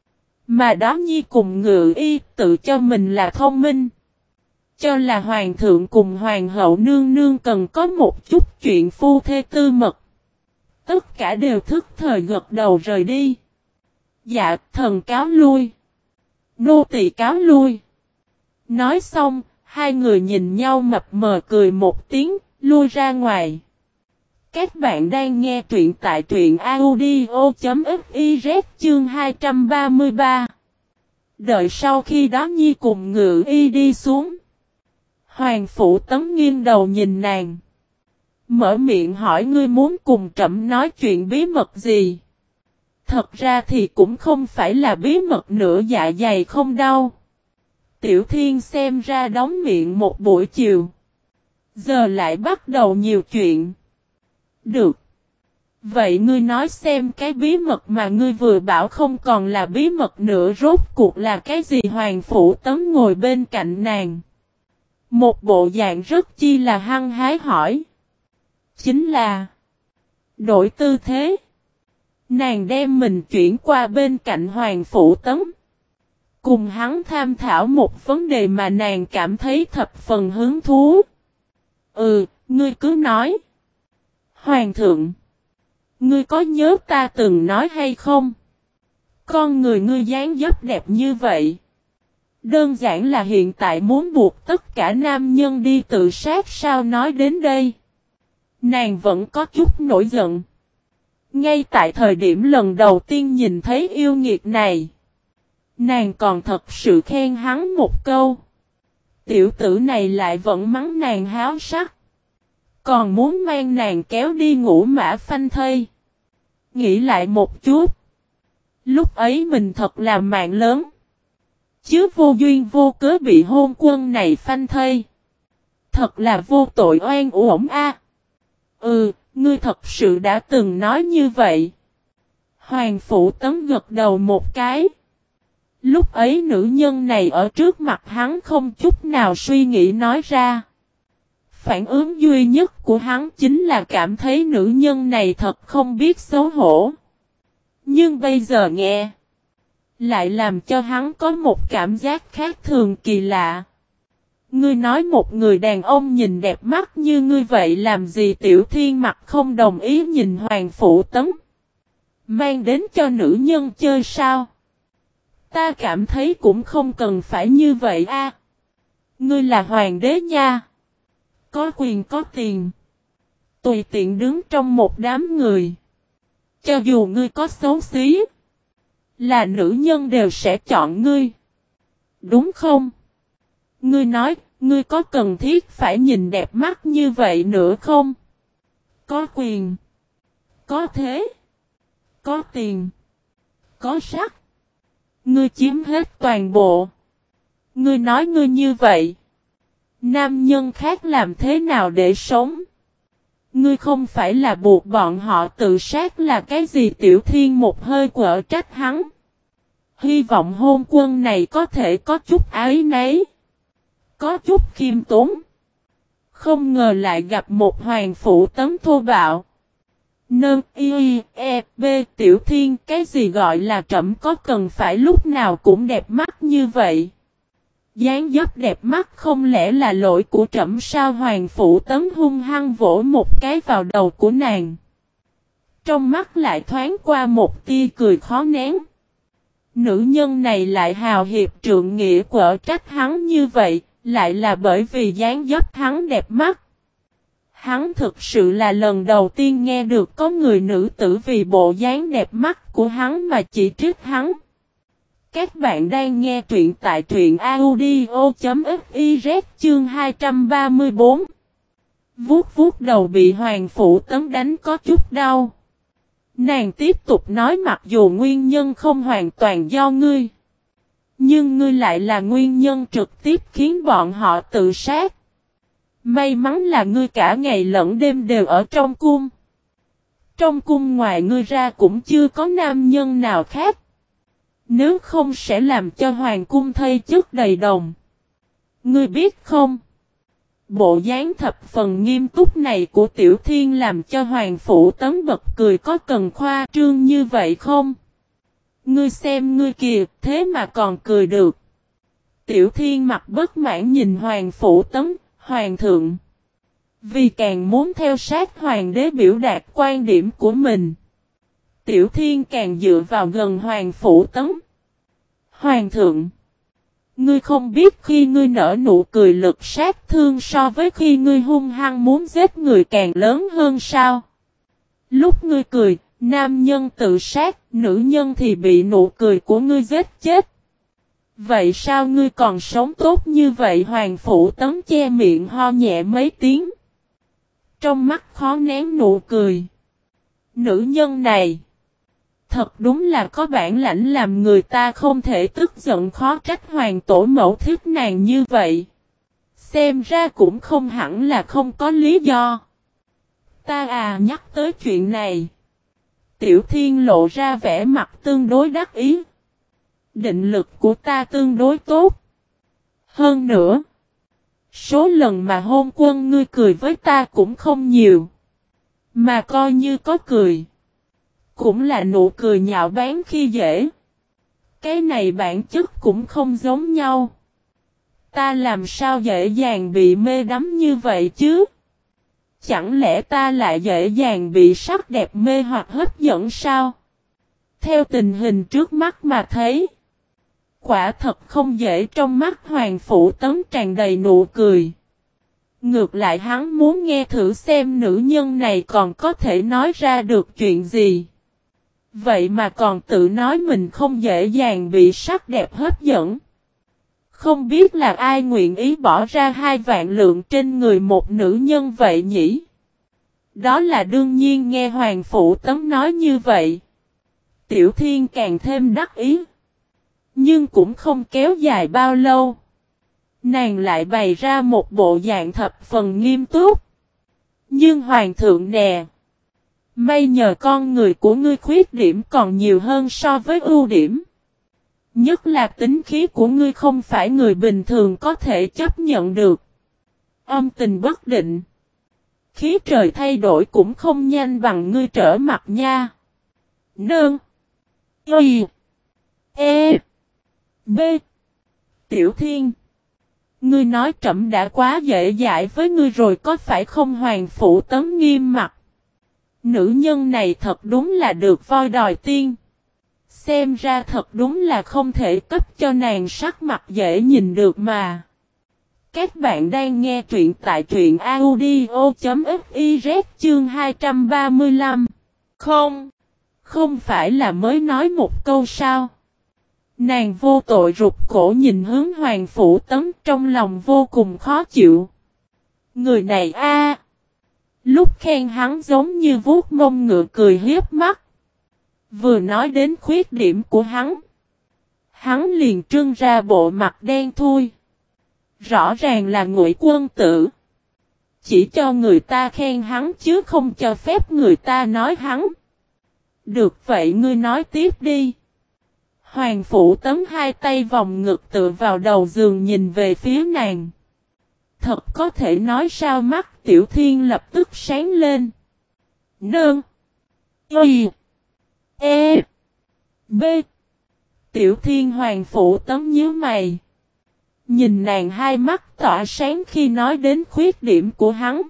Mà Đó nhi cùng Ngự Y tự cho mình là thông minh. Cho là Hoàng thượng cùng Hoàng hậu nương nương cần có một chút chuyện phu thê tư mật. Tất cả đều thức thời gật đầu rời đi. Dạ, thần cáo lui. Nô tỳ cáo lui. Nói xong, hai người nhìn nhau mập mờ cười một tiếng, lui ra ngoài. Các bạn đang nghe truyện tại truyện audio.fiz chương hai trăm ba mươi ba. Đợi sau khi Đó nhi cùng Ngự Y đi xuống. Hoàng Phủ Tấn nghiêng đầu nhìn nàng. Mở miệng hỏi ngươi muốn cùng trẫm nói chuyện bí mật gì? Thật ra thì cũng không phải là bí mật nữa, dạ dày không đau. Tiểu Thiên xem ra đóng miệng một buổi chiều. Giờ lại bắt đầu nhiều chuyện. Được. Vậy ngươi nói xem cái bí mật mà ngươi vừa bảo không còn là bí mật nữa rốt cuộc là cái gì? Hoàng Phủ Tấn ngồi bên cạnh nàng. Một bộ dạng rất chi là hăng hái hỏi. Chính là đổi tư thế. Nàng đem mình chuyển qua bên cạnh Hoàng Phủ Tấn. Cùng hắn tham thảo một vấn đề mà nàng cảm thấy thập phần hứng thú. Ừ, ngươi cứ nói. Hoàng thượng, ngươi có nhớ ta từng nói hay không? Con người ngươi dáng dấp đẹp như vậy. Đơn giản là hiện tại muốn buộc tất cả nam nhân đi tự sát sao? Nói đến đây. Nàng vẫn có chút nổi giận. Ngay tại thời điểm lần đầu tiên nhìn thấy yêu nghiệt này. Nàng còn thật sự khen hắn một câu. Tiểu tử này lại vẫn mắng nàng háo sắc. Còn muốn mang nàng kéo đi ngủ mã phanh thây. Nghĩ lại một chút. Lúc ấy mình thật là mạng lớn. Chứ vô duyên vô cớ bị hôn quân này phanh thây. Thật là vô tội oan uổng a. Ừ, ngươi thật sự đã từng nói như vậy. Hoàng Phủ Tấn gật đầu một cái. Lúc ấy nữ nhân này ở trước mặt hắn không chút nào suy nghĩ nói ra. Phản ứng duy nhất của hắn chính là cảm thấy nữ nhân này thật không biết xấu hổ. Nhưng bây giờ nghe, lại làm cho hắn có một cảm giác khác thường kỳ lạ. Ngươi nói một người đàn ông nhìn đẹp mắt như ngươi vậy làm gì? Tiểu Thiên mặt không đồng ý nhìn Hoàng Phủ Tấn. Mang đến cho nữ nhân chơi sao? Ta cảm thấy cũng không cần phải như vậy a. Ngươi là hoàng đế nha. Có quyền có tiền. Tùy tiện đứng trong một đám người. Cho dù ngươi có xấu xí, là nữ nhân đều sẽ chọn ngươi. Đúng không? Ngươi nói, ngươi có cần thiết phải nhìn đẹp mắt như vậy nữa không? Có quyền, có thế, có tiền, có sắc. Ngươi chiếm hết toàn bộ. Ngươi nói ngươi như vậy. Nam nhân khác làm thế nào để sống? Ngươi không phải là buộc bọn họ tự sát là cái gì? Tiểu Thiên một hơi quở trách hắn. Hy vọng hôn quân này có thể có chút ái nấy. Có chút khiêm tốn. Không ngờ lại gặp một Hoàng Phủ Tấn thô bạo. Nâng y e b Tiểu Thiên, cái gì gọi là trẫm có cần phải lúc nào cũng đẹp mắt như vậy? Dáng dấp đẹp mắt không lẽ là lỗi của trẫm sao? Hoàng Phủ Tấn hung hăng vỗ một cái vào đầu của nàng. Trong mắt lại thoáng qua một tia cười khó nén. Nữ nhân này lại hào hiệp trượng nghĩa quở trách hắn như vậy, lại là bởi vì dáng dấp hắn đẹp mắt. Hắn thực sự là lần đầu tiên nghe được có người nữ tử vì bộ dáng đẹp mắt của hắn mà chỉ trích hắn. Các bạn đang nghe truyện tại truyện audio.fiz chương hai trăm ba mươi bốn. Vuốt vuốt đầu bị Hoàng Phủ Tấn đánh có chút đau. Nàng tiếp tục nói, mặc dù nguyên nhân không hoàn toàn do ngươi, nhưng ngươi lại là nguyên nhân trực tiếp khiến bọn họ tự sát. May mắn là ngươi cả ngày lẫn đêm đều ở trong cung. Trong cung ngoài ngươi ra cũng chưa có nam nhân nào khác. Nếu không sẽ làm cho hoàng cung thây chất đầy đồng. Ngươi biết không? Bộ dáng thập phần nghiêm túc này của Tiểu Thiên làm cho Hoàng Phủ Tấn bật cười, có cần khoa trương như vậy không? Ngươi xem ngươi kìa, thế mà còn cười được. Tiểu Thiên mặt bất mãn nhìn Hoàng Phủ Tấn, Hoàng thượng. Vì càng muốn theo sát Hoàng đế biểu đạt quan điểm của mình. Tiểu Thiên càng dựa vào gần Hoàng Phủ Tấn. Hoàng thượng. Ngươi không biết khi ngươi nở nụ cười lực sát thương so với khi ngươi hung hăng muốn giết người càng lớn hơn sao? Lúc ngươi cười, nam nhân tự sát, nữ nhân thì bị nụ cười của ngươi giết chết. Vậy sao ngươi còn sống tốt như vậy? Hoàng Phủ Tấn che miệng ho nhẹ mấy tiếng. Trong mắt khó nén nụ cười. Nữ nhân này. Thật đúng là có bản lãnh làm người ta không thể tức giận, khó trách hoàng tổ mẫu thích nàng như vậy. Xem ra cũng không hẳn là không có lý do. Ta à, nhắc tới chuyện này. Tiểu Thiên lộ ra vẻ mặt tương đối đắc ý. Định lực của ta tương đối tốt. Hơn nữa, số lần mà hôn quân ngươi cười với ta cũng không nhiều. Mà coi như có cười, cũng là nụ cười nhạo báng khi dễ. Cái này bản chất cũng không giống nhau. Ta làm sao dễ dàng bị mê đắm như vậy chứ? Chẳng lẽ ta lại dễ dàng bị sắc đẹp mê hoặc hấp dẫn sao? Theo tình hình trước mắt mà thấy, quả thật không dễ. Trong mắt Hoàng Phủ Tấn tràn đầy nụ cười. Ngược lại hắn muốn nghe thử xem nữ nhân này còn có thể nói ra được chuyện gì. Vậy mà còn tự nói mình không dễ dàng bị sắc đẹp hấp dẫn. Không biết là ai nguyện ý bỏ ra hai vạn lượng trên người một nữ nhân vậy nhỉ? Đó là đương nhiên. Nghe Hoàng Phủ Tấn nói như vậy, Tiểu Thiên càng thêm đắc ý. Nhưng cũng không kéo dài bao lâu. Nàng lại bày ra một bộ dạng thập phần nghiêm túc. Nhưng Hoàng thượng nè, may nhờ con người của ngươi khuyết điểm còn nhiều hơn so với ưu điểm. Nhất là tính khí của ngươi không phải người bình thường có thể chấp nhận được. Âm tình bất định. Khí trời thay đổi cũng không nhanh bằng ngươi trở mặt nha. Nương. Y. E. B. Tiểu Thiên. Ngươi nói trẫm đã quá dễ dãi với ngươi rồi có phải không? Hoàng Phủ Tấn nghiêm mặt. Nữ nhân này thật đúng là được voi đòi tiên. Xem ra thật đúng là không thể cấp cho nàng sắc mặt dễ nhìn được mà. Các bạn đang nghe truyện tại truyện audio chấm fiz chương hai trăm ba mươi lăm. Không, không phải là mới nói một câu sao? Nàng vô tội rụt cổ nhìn hướng Hoàng Phủ Tấn, trong lòng vô cùng khó chịu. Người này a, lúc khen hắn giống như vuốt mông ngựa cười hiếp mắt. Vừa nói đến khuyết điểm của hắn, hắn liền trưng ra bộ mặt đen thui. Rõ ràng là ngụy quân tử. Chỉ cho người ta khen hắn chứ không cho phép người ta nói hắn. Được vậy ngươi nói tiếp đi. Hoàng Phủ Tấn hai tay vòng ngực tựa vào đầu giường nhìn về phía nàng. Thật có thể nói sao? Mắt Tiểu Thiên lập tức sáng lên. Nương. Y. E. B. Tiểu Thiên. Hoàng Phủ Tấn nhíu mày. Nhìn nàng hai mắt tỏa sáng khi nói đến khuyết điểm của hắn.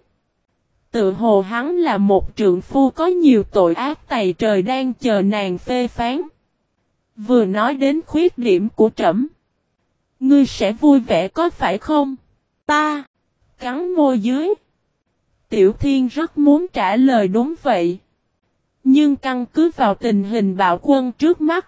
Tự hồ hắn là một trượng phu có nhiều tội ác tày trời đang chờ nàng phê phán. Vừa nói đến khuyết điểm của trẫm, ngươi sẽ vui vẻ có phải không? Ta cắn môi dưới. Tiểu Thiên rất muốn trả lời đúng vậy. Nhưng căn cứ vào tình hình bạo quân trước mắt,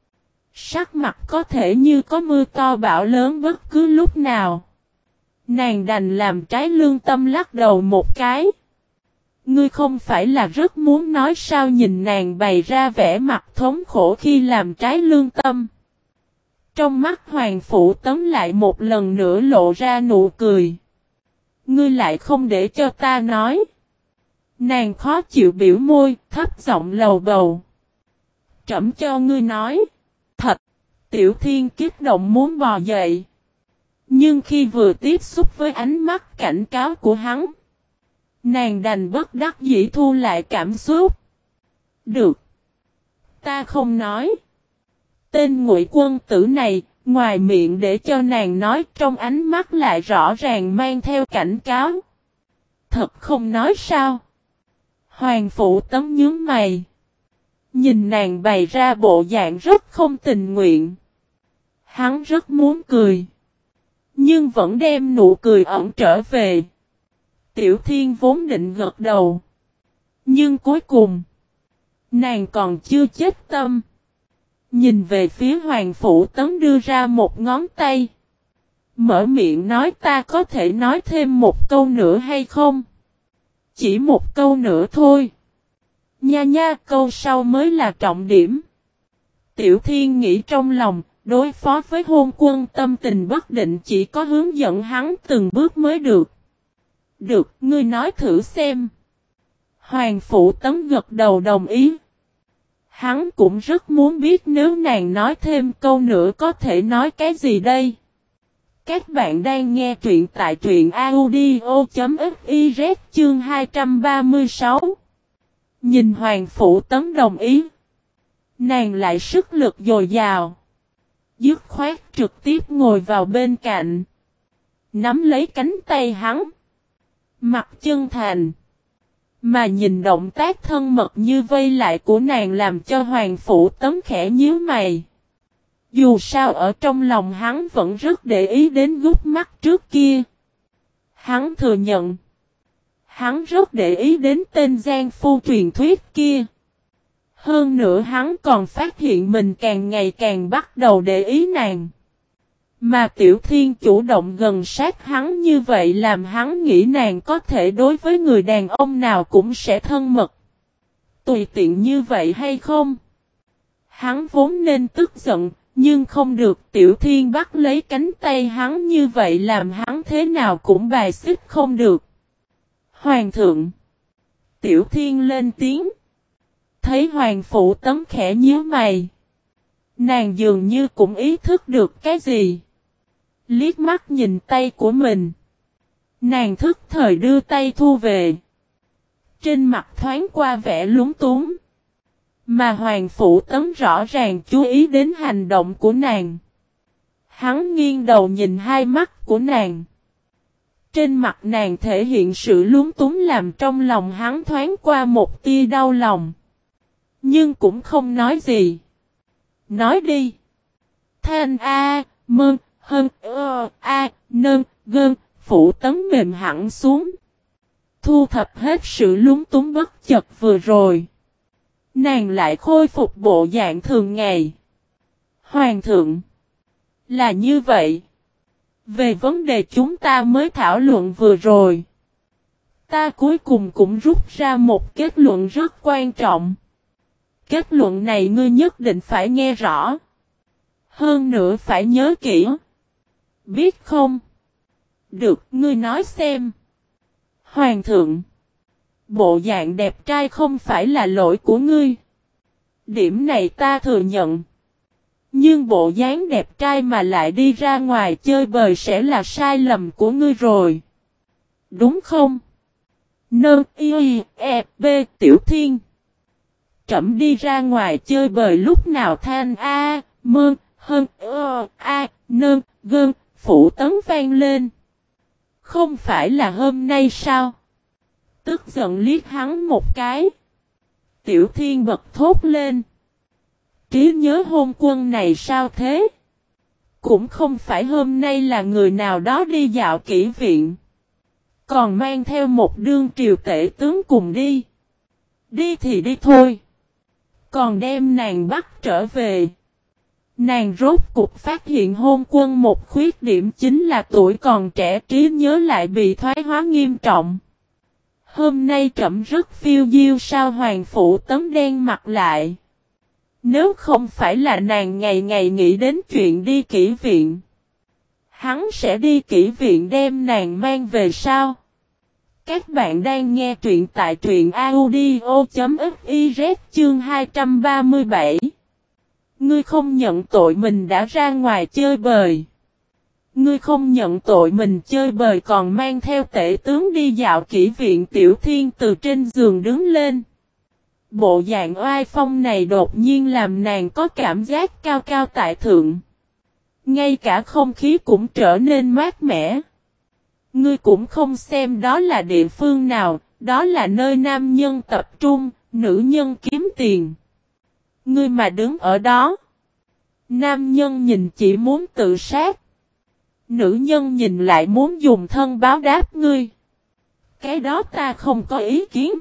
sắc mặt có thể như có mưa to bão lớn bất cứ lúc nào. Nàng đành làm trái lương tâm lắc đầu một cái. Ngươi không phải là rất muốn nói sao? Nhìn nàng bày ra vẻ mặt thống khổ khi làm trái lương tâm. Trong mắt Hoàng Phủ Tấn lại một lần nữa lộ ra nụ cười. ngươi lại không để cho ta nói. Nàng khó chịu biểu môi, thấp giọng lầu bầu. Trẫm cho ngươi nói. Thật, Tiểu Thiên kích động muốn bò dậy. Nhưng khi vừa tiếp xúc với ánh mắt cảnh cáo của hắn, nàng đành bất đắc dĩ thu lại cảm xúc. Được. Ta không nói. Tên Ngụy Quân tử này, ngoài miệng để cho nàng nói, trong ánh mắt lại rõ ràng mang theo cảnh cáo. Thật không nói sao? Hoàng Phủ Tấn nhướng mày. Nhìn nàng bày ra bộ dạng rất không tình nguyện. Hắn rất muốn cười. Nhưng vẫn đem nụ cười ẩn trở về. Tiểu Thiên vốn định gật đầu. Nhưng cuối cùng, nàng còn chưa chết tâm. Nhìn về phía Hoàng Phủ Tấn đưa ra một ngón tay. Mở miệng nói ta có thể nói thêm một câu nữa hay không? Chỉ một câu nữa thôi. Nha nha, câu sau mới là trọng điểm. Tiểu Thiên nghĩ trong lòng, đối phó với hôn quân tâm tình bất định chỉ có hướng dẫn hắn từng bước mới được. Được, ngươi nói thử xem. Hoàng Phủ Tấn gật đầu đồng ý. Hắn cũng rất muốn biết nếu nàng nói thêm câu nữa có thể nói cái gì đây. Các bạn đang nghe truyện tại truyện audio.fiz chương hai trăm ba mươi sáu. Nhìn Hoàng Phủ Tấn đồng ý. Nàng lại sức lực dồi dào. Dứt khoát trực tiếp ngồi vào bên cạnh. Nắm lấy cánh tay hắn. Mặt chân thành. Mà nhìn động tác thân mật như vây lại của nàng làm cho Hoàng Phủ Tấn khẽ nhíu mày. Dù sao ở trong lòng hắn vẫn rất để ý đến gút mắt trước kia. Hắn thừa nhận. Hắn rất để ý đến tên giang phu truyền thuyết kia. Hơn nữa hắn còn phát hiện mình càng ngày càng bắt đầu để ý nàng. Mà Tiểu Thiên chủ động gần sát hắn như vậy làm hắn nghĩ nàng có thể đối với người đàn ông nào cũng sẽ thân mật. Tùy tiện như vậy hay không? Hắn vốn nên tức giận, nhưng không được. Tiểu Thiên bắt lấy cánh tay hắn như vậy làm hắn thế nào cũng bài xích không được. Hoàng thượng! Tiểu Thiên lên tiếng. Thấy Hoàng Phủ Tấn khẽ nhíu mày. Nàng dường như cũng ý thức được cái gì. Liếc mắt nhìn tay của mình. Nàng thức thời đưa tay thu về. Trên mặt thoáng qua vẻ lúng túng. Mà Hoàng Phủ Tấn rõ ràng chú ý đến hành động của nàng. Hắn nghiêng đầu nhìn hai mắt của nàng. Trên mặt nàng thể hiện sự lúng túng làm trong lòng hắn thoáng qua một tia đau lòng. Nhưng cũng không nói gì. Nói đi. Thanh A, Mơn, Hân, Ơ, A, Nơn, Gơn, Phủ Tấn mềm hẳn xuống. Thu thập hết sự lúng túng bất chợt vừa rồi. Nàng lại khôi phục bộ dạng thường ngày. Hoàng thượng. Là như vậy. Về vấn đề chúng ta mới thảo luận vừa rồi. Ta cuối cùng cũng rút ra một kết luận rất quan trọng. Kết luận này ngươi nhất định phải nghe rõ. Hơn nữa phải nhớ kỹ. Biết không? Được, ngươi nói xem. Hoàng thượng. Bộ dạng đẹp trai không phải là lỗi của ngươi. Điểm này ta thừa nhận. Nhưng bộ dáng đẹp trai mà lại đi ra ngoài chơi bời sẽ là sai lầm của ngươi rồi. Đúng không? Nơ y e b Tiểu Thiên. Trẫm đi ra ngoài chơi bời lúc nào Thanh A, Mơn, Hân, Ơ, A, Nơn, Gơn, Phủ Tấn vang lên. Không phải là hôm nay sao? Tức giận liếc hắn một cái. Tiểu Thiên bật thốt lên. Trí nhớ hôn quân này sao thế? Cũng không phải hôm nay là người nào đó đi dạo kỹ viện. Còn mang theo một đương triều tể tướng cùng đi. Đi thì đi thôi. Còn đem nàng bắt trở về. Nàng rốt cuộc phát hiện hôn quân một khuyết điểm chính là tuổi còn trẻ trí nhớ lại bị thoái hóa nghiêm trọng. Hôm nay trẫm rất phiêu diêu sao Hoàng Phủ Tấn đen mặt lại. Nếu không phải là nàng ngày ngày nghĩ đến chuyện đi kỹ viện. Hắn sẽ đi kỹ viện đem nàng mang về sao? Các bạn đang nghe truyện tại truyện audio.fiz chương hai trăm ba mươi bảy. Ngươi không nhận tội mình đã ra ngoài chơi bời. Ngươi không nhận tội mình chơi bời còn mang theo tể tướng đi dạo kỹ viện. Tiểu Thiên từ trên giường đứng lên. Bộ dạng oai phong này đột nhiên làm nàng có cảm giác cao cao tại thượng. Ngay cả không khí cũng trở nên mát mẻ. Ngươi cũng không xem đó là địa phương nào, đó là nơi nam nhân tập trung, nữ nhân kiếm tiền. Ngươi mà đứng ở đó. Nam nhân nhìn chỉ muốn tự sát. Nữ nhân nhìn lại muốn dùng thân báo đáp ngươi. Cái đó ta không có ý kiến.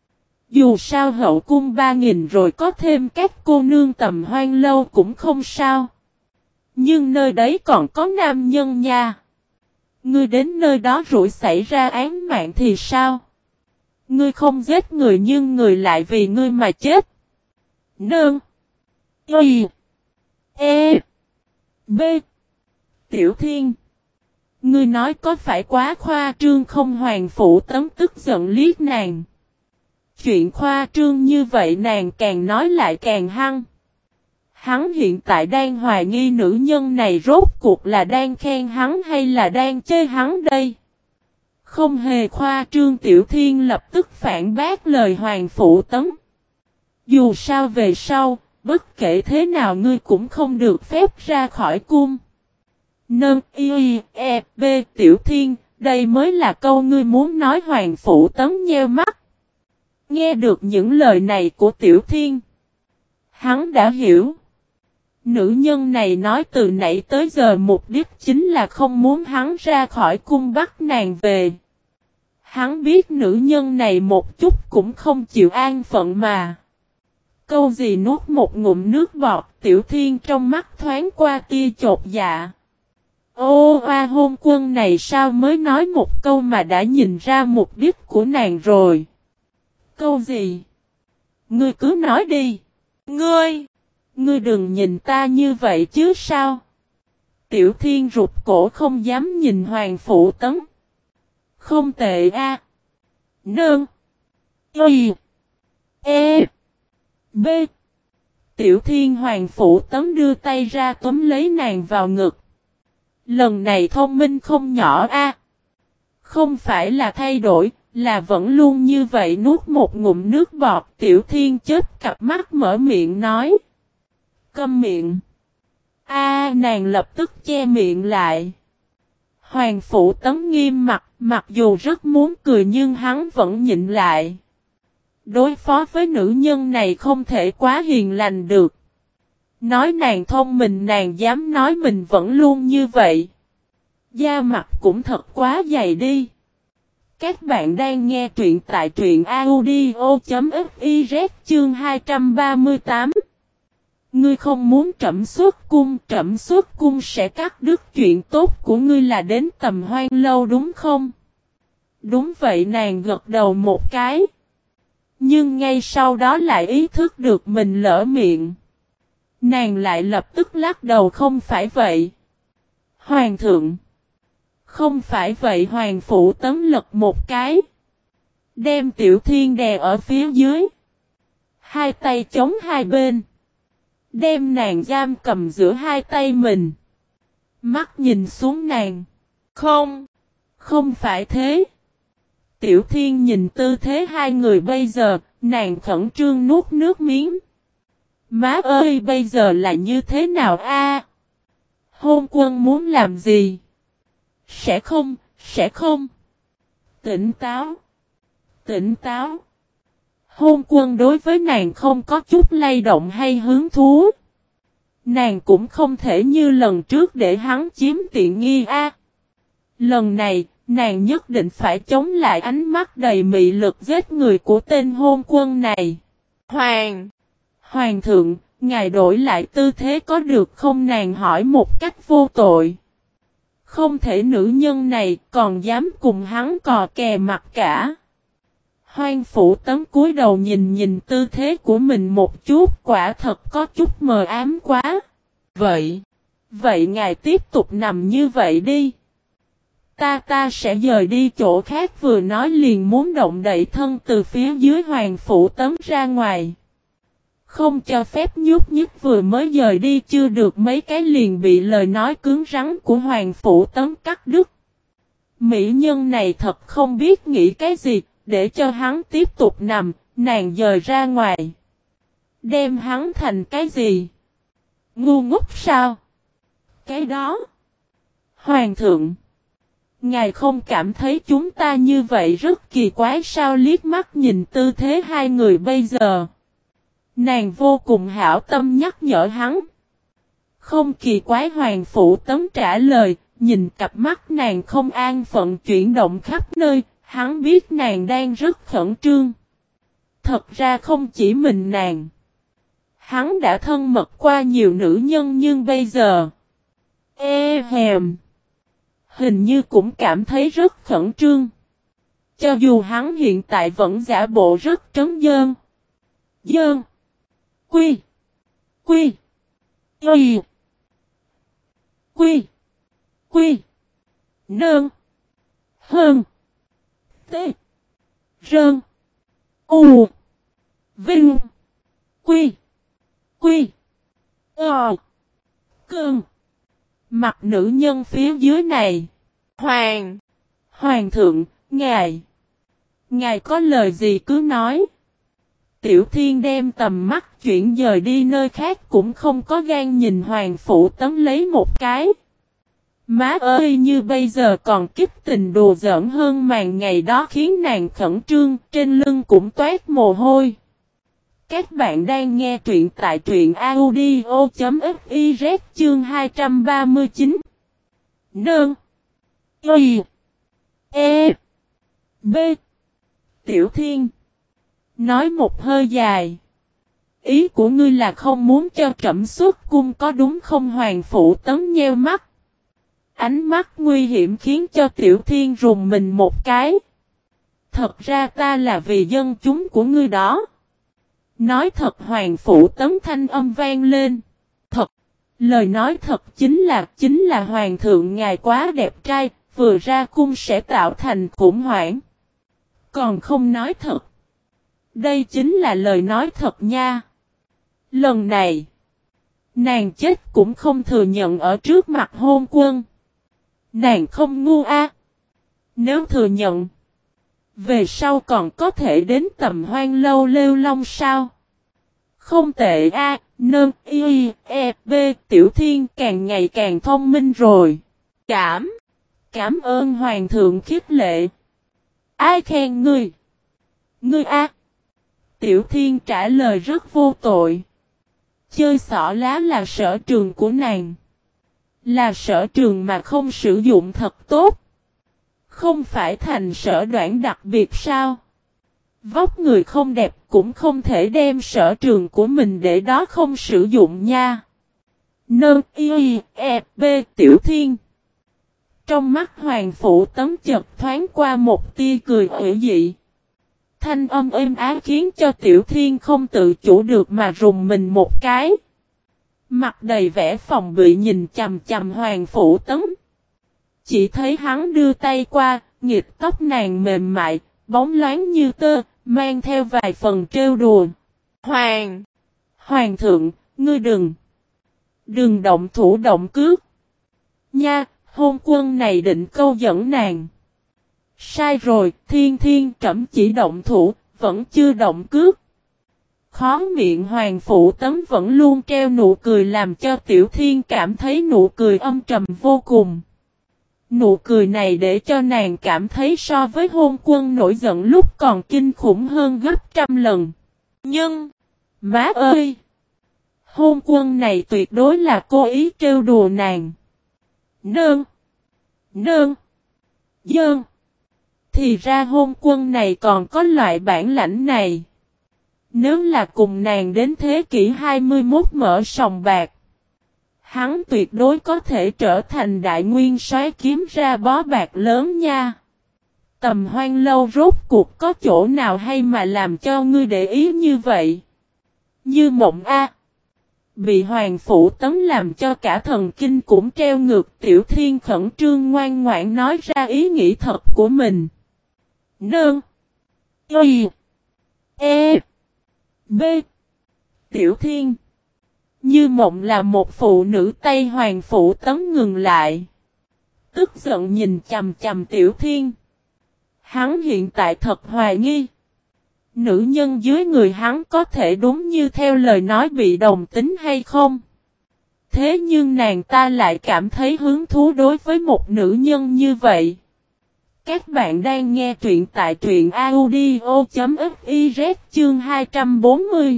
Dù sao hậu cung ba nghìn rồi có thêm các cô nương tầm hoang lâu cũng không sao. Nhưng nơi đấy còn có nam nhân nha. Ngươi đến nơi đó rủi xảy ra án mạng thì sao? Ngươi không giết người nhưng người lại vì ngươi mà chết. Nương. Y. E. B. Tiểu Thiên. Ngươi nói có phải quá khoa trương không? Hoàng Phủ Tấn tức giận liếc nàng. Chuyện khoa trương như vậy nàng càng nói lại càng hăng. Hắn hiện tại đang hoài nghi nữ nhân này rốt cuộc là đang khen hắn hay là đang chê hắn đây. Không hề khoa trương. Tiểu Thiên lập tức phản bác lời Hoàng Phủ Tấn. Dù sao về sau, bất kể thế nào ngươi cũng không được phép ra khỏi cung. Nâng y e b. Tiểu Thiên, đây mới là câu ngươi muốn nói. Hoàng Phủ Tấn nheo mắt. Nghe được những lời này của Tiểu Thiên, hắn đã hiểu. Nữ nhân này nói từ nãy tới giờ mục đích chính là không muốn hắn ra khỏi cung bắt nàng về. Hắn biết nữ nhân này một chút cũng không chịu an phận mà. Câu gì nuốt một ngụm nước bọt. Tiểu Thiên trong mắt thoáng qua tia chột dạ. Ô oa, hôn quân này sao mới nói một câu mà đã nhìn ra mục đích của nàng rồi. Câu gì? Ngươi cứ nói đi. Ngươi! Ngươi đừng nhìn ta như vậy chứ sao? Tiểu Thiên rụt cổ không dám nhìn Hoàng Phủ Tấn. Không tệ a. À. Nương. Y. E. B. Tiểu Thiên. Hoàng Phủ Tấn đưa tay ra túm lấy nàng vào ngực. Lần này thông minh không nhỏ a. À. Không phải là thay đổi, là vẫn luôn như vậy. Nuốt một ngụm nước bọt. Tiểu Thiên chớp cặp mắt mở miệng nói. Câm miệng. A à, nàng lập tức che miệng lại. Hoàng Phủ Tấn nghiêm mặt, mặc dù rất muốn cười nhưng hắn vẫn nhịn lại. Đối phó với nữ nhân này không thể quá hiền lành được. Nói nàng thông minh nàng dám nói mình vẫn luôn như vậy. Da mặt cũng thật quá dày đi. Các bạn đang nghe truyện tại truyện audio.fiz chương hai trăm ba mươi tám. Ngươi không muốn trẫm xuất cung, trẫm xuất cung sẽ cắt đứt chuyện tốt của ngươi là đến tầm hoang lâu đúng không? Đúng vậy, nàng gật đầu một cái. Nhưng ngay sau đó lại ý thức được mình lỡ miệng. Nàng lại lập tức lắc đầu. Không phải vậy. Hoàng thượng. Không phải vậy. Hoàng Phủ Tấn lật một cái. Đem Tiểu Thiên đè ở phía dưới. Hai tay chống hai bên. Đem nàng giam cầm giữa hai tay mình. Mắt nhìn xuống nàng. Không. Không phải thế. Tiểu Thiên nhìn tư thế hai người bây giờ. Nàng khẩn trương nuốt nước miếng. Má ơi, bây giờ là như thế nào a? À, hôn quân muốn làm gì? Sẽ không, sẽ không. Tỉnh táo. Tỉnh táo. Hôn quân đối với nàng không có chút lay động hay hứng thú. Nàng cũng không thể như lần trước để hắn chiếm tiện nghi a. À, lần này, nàng nhất định phải chống lại ánh mắt đầy mị lực giết người của tên hôn quân này. Hoàng! Hoàng thượng, ngài đổi lại tư thế có được không? Nàng hỏi một cách vô tội. Không thể, nữ nhân này còn dám cùng hắn cò kè mặt cả. Hoàng Phủ Tấn cúi đầu nhìn nhìn tư thế của mình một chút, quả thật có chút mờ ám quá. Vậy, vậy ngài tiếp tục nằm như vậy đi. Ta ta sẽ dời đi chỗ khác, vừa nói liền muốn động đậy thân từ phía dưới Hoàng Phủ Tấn ra ngoài. Không cho phép nhúc nhích, vừa mới dời đi chưa được mấy cái liền bị lời nói cứng rắn của Hoàng Phủ Tấn cắt đứt. Mỹ nhân này thật không biết nghĩ cái gì, để cho hắn tiếp tục nằm, nàng dời ra ngoài. Đem hắn thành cái gì? Ngu ngốc sao? Cái đó. Hoàng thượng. Ngài không cảm thấy chúng ta như vậy rất kỳ quái sao? Liếc mắt nhìn tư thế hai người bây giờ. Nàng vô cùng hảo tâm nhắc nhở hắn. Không kỳ quái, Hoàng Phủ Tấn trả lời, nhìn cặp mắt nàng không an phận chuyển động khắp nơi, hắn biết nàng đang rất khẩn trương. Thật ra không chỉ mình nàng. Hắn đã thân mật qua nhiều nữ nhân nhưng bây giờ. Ê hèm. Hình như cũng cảm thấy rất khẩn trương. Cho dù hắn hiện tại vẫn giả bộ rất trấn dơn. Dơn. Quy. Quy. Y. Quy. Quy. Nơn. Hơn. T. Rơn. U. Vinh. Quy. Quy. Ờ. Cơn. Mặt nữ nhân phía dưới này. Hoàng. Hoàng thượng, ngài. Ngài có lời gì cứ nói. Tiểu Thiên đem tầm mắt chuyển dời đi nơi khác, cũng không có gan nhìn Hoàng Phủ Tấn lấy một cái. Má ơi, như bây giờ còn kích tình đùa giỡn hơn màn ngày đó khiến nàng khẩn trương, trên lưng cũng toát mồ hôi. Các bạn đang nghe truyện tại truyện audio chấm fiz chương hai trăm ba mươi chín. Nương. Y. E. B. Tiểu Thiên. Nói một hơi dài. Ý của ngươi là không muốn cho trẫm xuất cung có đúng không? Hoàng Phủ Tấn nheo mắt. Ánh mắt nguy hiểm khiến cho Tiểu Thiên rùng mình một cái. Thật ra ta là vì dân chúng của ngươi đó. Nói thật. Hoàng Phủ Tấn thanh âm vang lên. Thật. Lời nói thật chính là chính là Hoàng thượng ngài quá đẹp trai, vừa ra cung sẽ tạo thành khủng hoảng. Còn không nói thật. Đây chính là lời nói thật nha. Lần này, nàng chết cũng không thừa nhận ở trước mặt hôn quân. Nàng không ngu a. Nếu thừa nhận, về sau còn có thể đến Tầm Hoan lâu lêu lông sao? Không tệ a, nơn y e b Tiểu Thiên càng ngày càng thông minh rồi. Cảm, cảm ơn Hoàng thượng khích lệ. Ai khen ngươi? Ngươi a. Tiểu Thiên trả lời rất vô tội. Chơi xỏ lá là sở trường của nàng. Là sở trường mà không sử dụng thật tốt. Không phải thành sở đoạn đặc biệt sao? Vóc người không đẹp cũng không thể đem sở trường của mình để đó không sử dụng nha. Nơ y e b Tiểu Thiên. Trong mắt Hoàng Phủ Tấn chợt thoáng qua một tia cười ủy dị. Thanh âm êm ái khiến cho Tiểu Thiên không tự chủ được mà rùng mình một cái. Mặt đầy vẻ phòng bị nhìn chằm chằm Hoàng Phủ Tấn. Chỉ thấy hắn đưa tay qua, nghịch tóc nàng mềm mại, bóng loáng như tơ, mang theo vài phần trêu đùa. Hoàng! Hoàng thượng, ngươi đừng! Đừng động thủ động cước! Nha, hôn quân này định câu dẫn nàng. Sai rồi, Thiên Thiên trẫm chỉ động thủ, vẫn chưa động cước. Khó miệng Hoàng Phủ Tấn vẫn luôn treo nụ cười làm cho Tiểu Thiên cảm thấy nụ cười âm trầm vô cùng. Nụ cười này để cho nàng cảm thấy so với hôn quân nổi giận lúc còn kinh khủng hơn gấp trăm lần. Nhưng, má ơi! Hôn quân này tuyệt đối là cố ý trêu đùa nàng. Nương! Nương! Dơn! Thì ra hôn quân này còn có loại bản lãnh này. Nếu là cùng nàng đến thế kỷ hai mươi mốt mở sòng bạc, hắn tuyệt đối có thể trở thành đại nguyên soái kiếm ra bó bạc lớn nha. Tầm Hoan lâu rốt cuộc có chỗ nào hay mà làm cho ngươi để ý như vậy? Như Mộng A. Bị Hoàng Phủ Tấn làm cho cả thần kinh cũng treo ngược, Tiểu Thiên khẩn trương ngoan ngoãn nói ra ý nghĩ thật của mình. Nương. Y. E. B. Tiểu Thiên. Như Mộng là một phụ nữ, tay Hoàng Phủ Tấn ngừng lại. Tức giận nhìn chằm chằm Tiểu Thiên. Hắn hiện tại thật hoài nghi. Nữ nhân dưới người hắn có thể đúng như theo lời nói bị đồng tính hay không? Thế nhưng nàng ta lại cảm thấy hứng thú đối với một nữ nhân như vậy. Các bạn đang nghe truyện tại truyện audio.fiz chương hai trăm bốn mươi.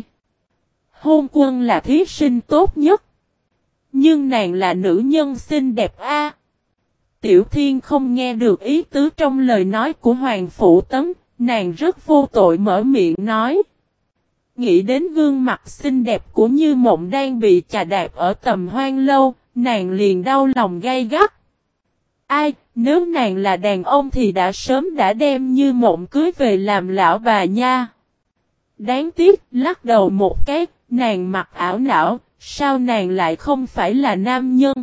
Hôn Quân là thí sinh tốt nhất. Nhưng nàng là nữ nhân xinh đẹp a. Tiểu Thiên không nghe được ý tứ trong lời nói của Hoàng Phủ Tấn, nàng rất vô tội mở miệng nói. Nghĩ đến gương mặt xinh đẹp của Như Mộng đang bị chà đạp ở tầm hoang lâu, nàng liền đau lòng gay gắt. Ai, nếu nàng là đàn ông thì đã sớm đã đem Như Mộng cưới về làm lão bà nha. Đáng tiếc, lắc đầu một cái, nàng mặc ảo não, sao nàng lại không phải là nam nhân?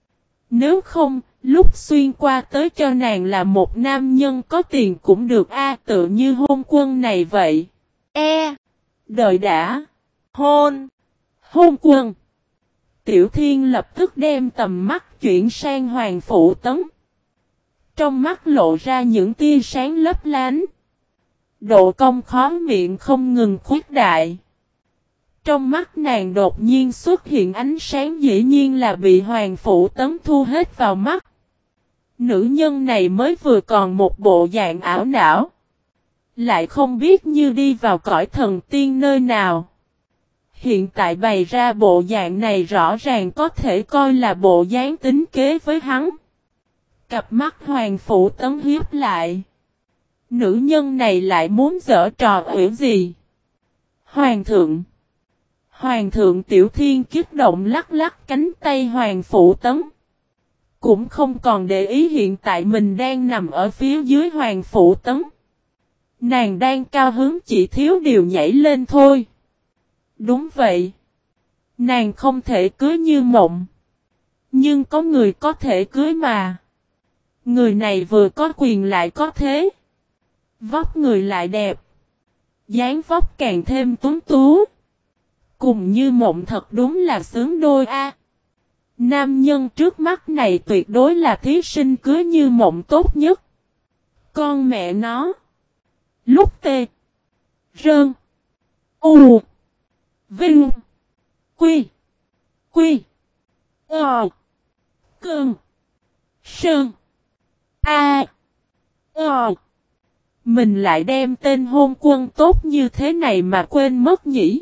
Nếu không, lúc xuyên qua tới cho nàng là một nam nhân có tiền cũng được a, tự như Hôn Quân này vậy. E. Đợi đã. Hôn. Hôn Quân. Tiểu Thiên lập tức đem tầm mắt chuyển sang Hoàng Phủ Tấn. Trong mắt lộ ra những tia sáng lấp lánh. Độ cong khó miệng không ngừng khuyết đại. Trong mắt nàng đột nhiên xuất hiện ánh sáng, dĩ nhiên là bị Hoàng Phủ Tấn thu hết vào mắt. Nữ nhân này mới vừa còn một bộ dạng ảo não. Lại không biết như đi vào cõi thần tiên nơi nào. Hiện tại bày ra bộ dạng này rõ ràng có thể coi là bộ dáng tính kế với hắn. Cặp mắt Hoàng Phủ Tấn hiếp lại. Nữ nhân này lại muốn giở trò ủy gì? Hoàng thượng. Hoàng thượng, Tiểu Thiên kích động lắc lắc cánh tay Hoàng Phủ Tấn. Cũng không còn để ý hiện tại mình đang nằm ở phía dưới Hoàng Phủ Tấn. Nàng đang cao hứng, chỉ thiếu điều nhảy lên thôi. Đúng vậy. Nàng không thể cưới Như Mộng. Nhưng có người có thể cưới mà. Người này vừa có quyền lại có thế. Vóc người lại đẹp. Dáng vóc càng thêm tuấn tú. Cùng Như Mộng thật đúng là xứng đôi a. Nam nhân trước mắt này tuyệt đối là thí sinh cưới Như Mộng tốt nhất. Con mẹ nó. Lúc tê. Rơn. U. Vinh. Quy. Quy. Ờ. Cơn. Sơn. A. Ờ. Mình lại đem tên Hôn Quân tốt như thế này mà quên mất nhỉ.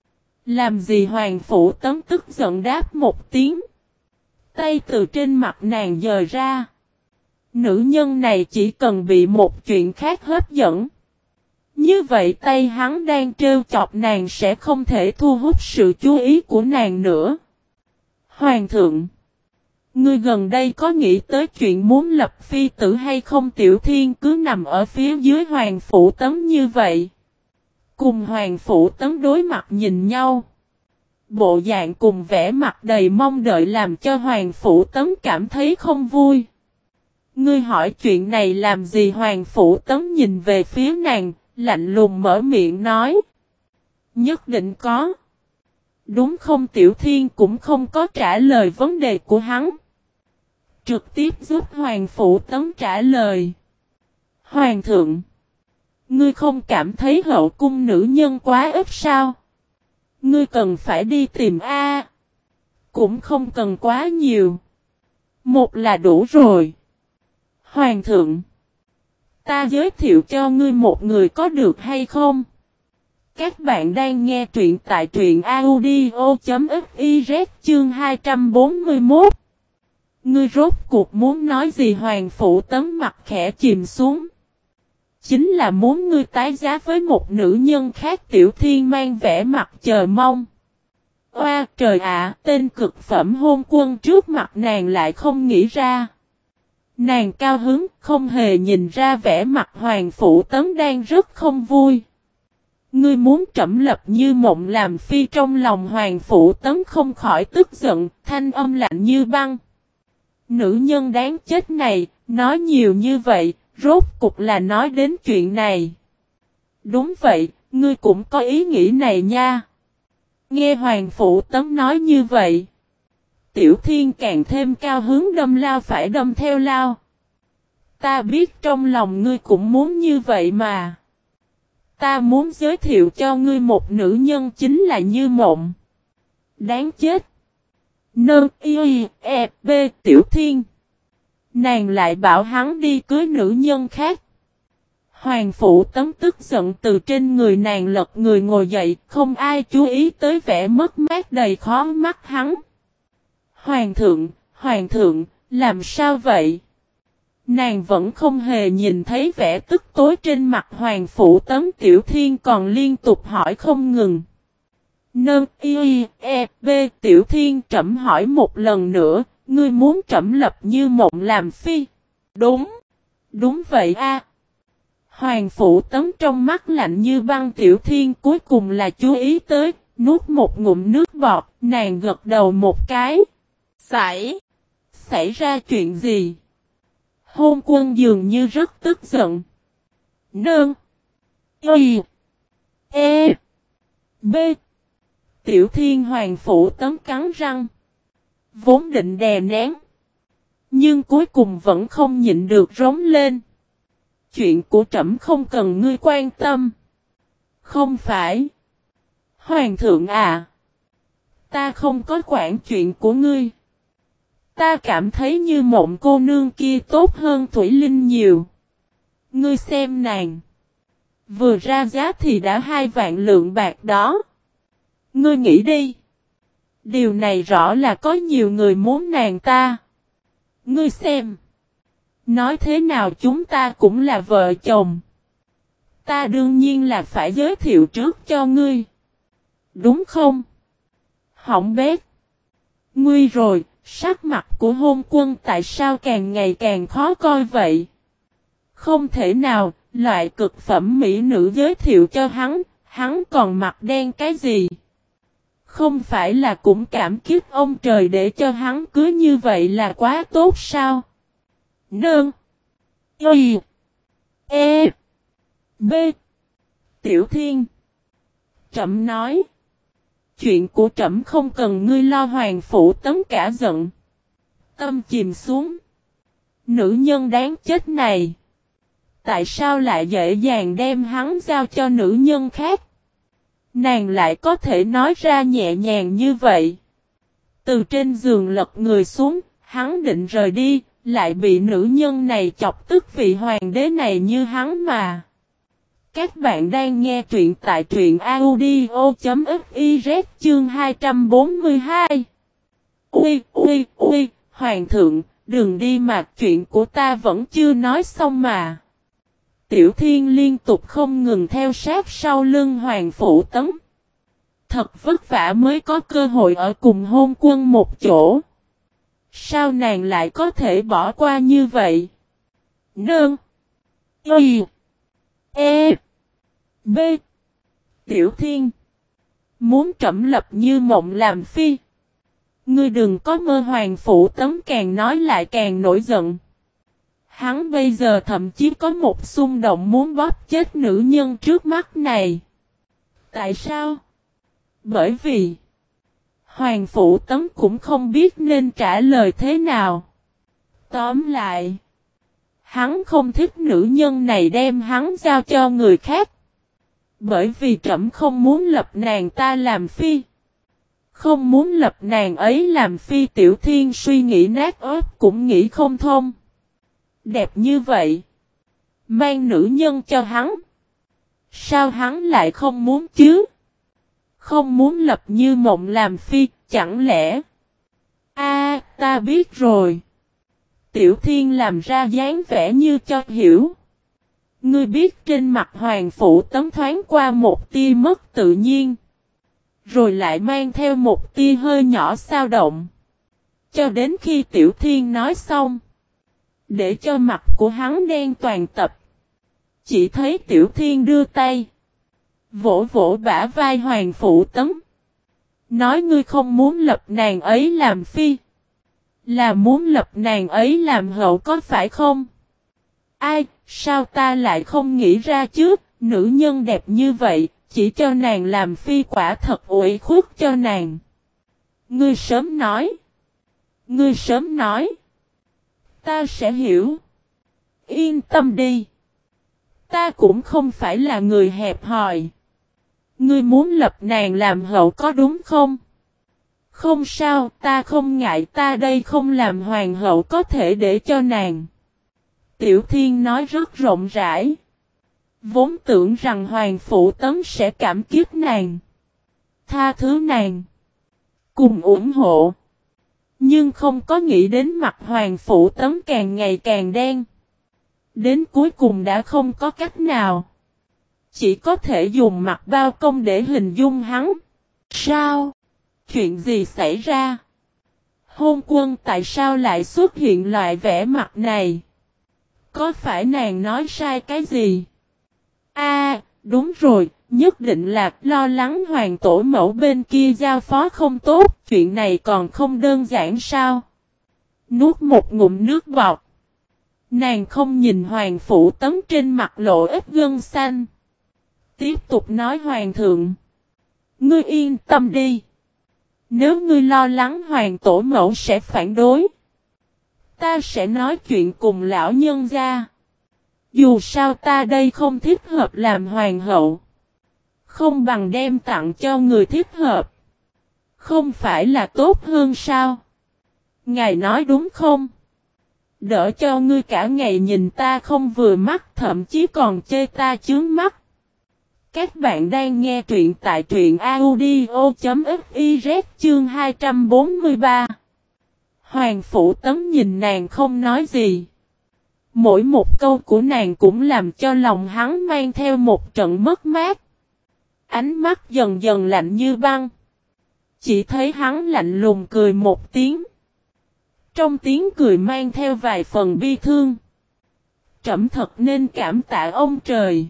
Làm gì? Hoàng Phủ Tấn tức giận đáp một tiếng. Tay từ trên mặt nàng dời ra. Nữ nhân này chỉ cần bị một chuyện khác hấp dẫn. Như vậy tay hắn đang trêu chọc nàng sẽ không thể thu hút sự chú ý của nàng nữa. Hoàng thượng. Ngươi gần đây có nghĩ tới chuyện muốn lập phi tử hay không? Tiểu Thiên cứ nằm ở phía dưới Hoàng Phủ Tấn như vậy. Cùng Hoàng Phủ Tấn đối mặt nhìn nhau. Bộ dạng cùng vẻ mặt đầy mong đợi làm cho Hoàng Phủ Tấn cảm thấy không vui. Ngươi hỏi chuyện này làm gì? Hoàng Phủ Tấn nhìn về phía nàng, lạnh lùng mở miệng nói. Nhất định có. Đúng không? Tiểu Thiên cũng không có trả lời vấn đề của hắn. Trực tiếp giúp Hoàng Phủ Tấn trả lời. Hoàng thượng. Ngươi không cảm thấy hậu cung nữ nhân quá ít sao? Ngươi cần phải đi tìm A. Cũng không cần quá nhiều. Một là đủ rồi. Hoàng thượng. Ta giới thiệu cho ngươi một người có được hay không? Các bạn đang nghe truyện tại truyện audio.fiz chương hai trăm bốn mươi mốt. Ngươi rốt cuộc muốn nói gì? Hoàng Phủ Tấn mặt khẽ chìm xuống. Chính là muốn ngươi tái giá với một nữ nhân khác. Tiểu Thiên mang vẻ mặt chờ mong. Oa trời ạ, tên cực phẩm Hôn Quân trước mặt nàng lại không nghĩ ra. Nàng cao hứng, không hề nhìn ra vẻ mặt Hoàng Phủ Tấn đang rất không vui. Ngươi muốn trẫm lập như mộng làm phi, trong lòng Hoàng Phủ Tấn không khỏi tức giận, thanh âm lạnh như băng. Nữ nhân đáng chết này, nói nhiều như vậy, rốt cục là nói đến chuyện này. Đúng vậy, ngươi cũng có ý nghĩ này nha. Nghe Hoàng Phủ Tấn nói như vậy, Tiểu Thiên càng thêm cao hứng, đâm lao phải đâm theo lao. Ta biết trong lòng ngươi cũng muốn như vậy mà. Ta muốn giới thiệu cho ngươi một nữ nhân chính là Như Mộng. Đáng chết. Nơ y e b Tiểu Thiên. Nàng lại bảo hắn đi cưới nữ nhân khác. Hoàng Phủ Tấn tức giận từ trên người nàng lật người ngồi dậy, không ai chú ý tới vẻ mất mát đầy khó mắt hắn. Hoàng thượng, Hoàng thượng, làm sao vậy? Nàng vẫn không hề nhìn thấy vẻ tức tối trên mặt Hoàng Phủ Tấn. Tiểu Thiên còn liên tục hỏi không ngừng. Nơ y e b Tiểu Thiên, trẫm hỏi một lần nữa, ngươi muốn trẫm lập Như Mộng làm phi? Đúng, đúng vậy a. Hoàng Phủ Tấn trong mắt lạnh như băng. Tiểu Thiên cuối cùng là chú ý tới, nuốt một ngụm nước bọt, nàng gật đầu một cái. Xảy, xảy ra chuyện gì? Hôn Quân dường như rất tức giận. Nương. Y. E. B. Tiểu Thiên. Hoàng Phủ Tấn cắn răng. Vốn định đè nén, nhưng cuối cùng vẫn không nhịn được rống lên. Chuyện của trẫm không cần ngươi quan tâm. Không phải. Hoàng thượng à. Ta không có quản chuyện của ngươi. Ta cảm thấy Như Mộng cô nương kia tốt hơn Thủy Linh nhiều. Ngươi xem nàng. Vừa ra giá thì đã hai vạn lượng bạc đó. Ngươi nghĩ đi. Điều này rõ là có nhiều người muốn nàng ta. Ngươi xem. Nói thế nào chúng ta cũng là vợ chồng. Ta đương nhiên là phải giới thiệu trước cho ngươi. Đúng không? Hỏng bét. Nguy rồi, sắc mặt của Hôn Quân tại sao càng ngày càng khó coi vậy? Không thể nào, loại cực phẩm mỹ nữ giới thiệu cho hắn, hắn còn mặt đen cái gì? Không phải là cũng cảm kích ông trời để cho hắn cưới như vậy là quá tốt sao? Nương. Y. E. B. Tiểu Thiên. Trẫm nói. Chuyện của trẫm không cần ngươi lo. Hoàng Phủ Tấn cả giận. Tâm chìm xuống. Nữ nhân đáng chết này. Tại sao lại dễ dàng đem hắn giao cho nữ nhân khác? Nàng lại có thể nói ra nhẹ nhàng như vậy. Từ trên giường lật người xuống, hắn định rời đi, lại bị nữ nhân này chọc tức. Vị hoàng đế này như hắn mà. Các bạn đang nghe truyện tại truyện audio.fiz chương hai trăm bốn mươi hai. Ui, ui, ui, Hoàng thượng, đừng đi mà, chuyện của ta vẫn chưa nói xong mà. Tiểu Thiên liên tục không ngừng theo sát sau lưng Hoàng Phủ Tấn. Thật vất vả mới có cơ hội ở cùng Hôn Quân một chỗ. Sao nàng lại có thể bỏ qua như vậy? Nương. Y. E. B. Tiểu Thiên. Muốn trẫm lập Như Mộng làm phi. Ngươi đừng có mơ. Hoàng Phủ Tấn càng nói lại càng nổi giận. Hắn bây giờ thậm chí có một xung động muốn bóp chết nữ nhân trước mắt này. Tại sao? Bởi vì Hoàng Phủ Tấn cũng không biết nên trả lời thế nào. Tóm lại, hắn không thích nữ nhân này đem hắn giao cho người khác. Bởi vì trẫm không muốn lập nàng ta làm phi. Không muốn lập nàng ấy làm phi. Tiểu Thiên suy nghĩ nát óc cũng nghĩ không thông. Đẹp như vậy, mang nữ nhân cho hắn. Sao hắn lại không muốn chứ? Không muốn lập Như Mộng làm phi, chẳng lẽ? A, ta biết rồi. Tiểu Thiên làm ra dáng vẻ như cho hiểu. Ngươi biết trên mặt Hoàng Phủ Tấn thoáng qua một tia mất tự nhiên. Rồi lại mang theo một tia hơi nhỏ xao động. Cho đến khi Tiểu Thiên nói xong. Để cho mặt của hắn đen toàn tập. Chỉ thấy Tiểu Thiên đưa tay. Vỗ vỗ bả vai Hoàng Phụ Tấn. Nói ngươi không muốn lập nàng ấy làm phi. Là muốn lập nàng ấy làm hậu có phải không? Ai, sao ta lại không nghĩ ra chứ, nữ nhân đẹp như vậy, chỉ cho nàng làm phi quả thật ủy khuất cho nàng. Ngươi sớm nói. Ngươi sớm nói. Ta sẽ hiểu. Yên tâm đi. Ta cũng không phải là người hẹp hòi. Ngươi muốn lập nàng làm hậu có đúng không? Không sao, ta không ngại, ta đây không làm hoàng hậu có thể để cho nàng. Tiểu Thiên nói rất rộng rãi. Vốn tưởng rằng Hoàng Phụ Tấn sẽ cảm kích nàng, tha thứ nàng, cùng ủng hộ. Nhưng không có nghĩ đến mặt Hoàng Phụ Tấn càng ngày càng đen. Đến cuối cùng đã không có cách nào. Chỉ có thể dùng mặt bao công để hình dung hắn. Sao? Chuyện gì xảy ra? Hôn Quân tại sao lại xuất hiện loại vẻ mặt này? Có phải nàng nói sai cái gì? A, à, đúng rồi, nhất định là lo lắng hoàng tổ mẫu bên kia giao phó không tốt, chuyện này còn không đơn giản sao? Nuốt một ngụm nước bọt. Nàng không nhìn Hoàng Phụ Tấn trên mặt lộ ít gân xanh. Tiếp tục nói hoàng thượng. Ngươi yên tâm đi. Nếu ngươi lo lắng hoàng tổ mẫu sẽ phản đối, ta sẽ nói chuyện cùng lão nhân gia. Dù sao ta đây không thích hợp làm hoàng hậu. Không bằng đem tặng cho người thích hợp. Không phải là tốt hơn sao? Ngài nói đúng không? Đỡ cho ngươi cả ngày nhìn ta không vừa mắt, thậm chí còn chê ta chướng mắt. Các bạn đang nghe truyện tại truyện audio.fiz chương hai trăm bốn mươi ba. Hoàng Phụ Tấn nhìn nàng không nói gì. Mỗi một câu của nàng cũng làm cho lòng hắn mang theo một trận mất mát. Ánh mắt dần dần lạnh như băng. Chỉ thấy hắn lạnh lùng cười một tiếng. Trong tiếng cười mang theo vài phần bi thương. Trẫm thật nên cảm tạ ông trời.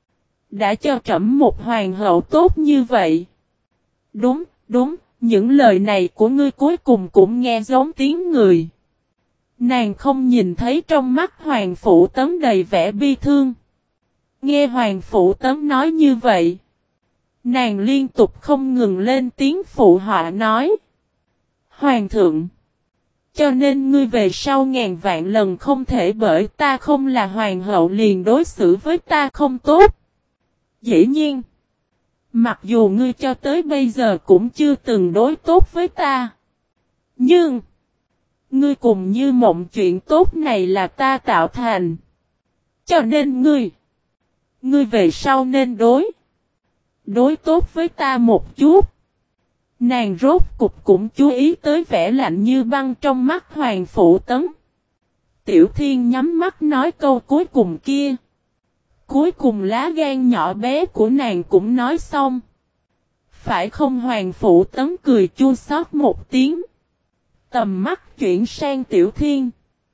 Đã cho trẫm một hoàng hậu tốt như vậy. Đúng, đúng, những lời này của ngươi cuối cùng cũng nghe giống tiếng người. Nàng không nhìn thấy trong mắt Hoàng Phụ Tấn đầy vẻ bi thương. Nghe Hoàng Phụ Tấn nói như vậy. Nàng liên tục không ngừng lên tiếng phụ họa nói. Hoàng thượng. Cho nên ngươi về sau ngàn vạn lần không thể bởi ta không là hoàng hậu liền đối xử với ta không tốt. Dĩ nhiên. Mặc dù ngươi cho tới bây giờ cũng chưa từng đối tốt với ta. Nhưng. Ngươi cùng như mộng chuyện tốt này là ta tạo thành. Cho nên ngươi. Ngươi về sau nên đối. Đối tốt với ta một chút. Nàng rốt cục cũng chú ý tới vẻ lạnh như băng trong mắt Hoàng Phụ Tấn. Tiểu Thiên nhắm mắt nói câu cuối cùng kia. Cuối cùng lá gan nhỏ bé của nàng cũng nói xong. Phải không? Hoàng Phụ Tấn cười chua xót một tiếng. Tầm mắt chuyển sang Tiểu Thiên.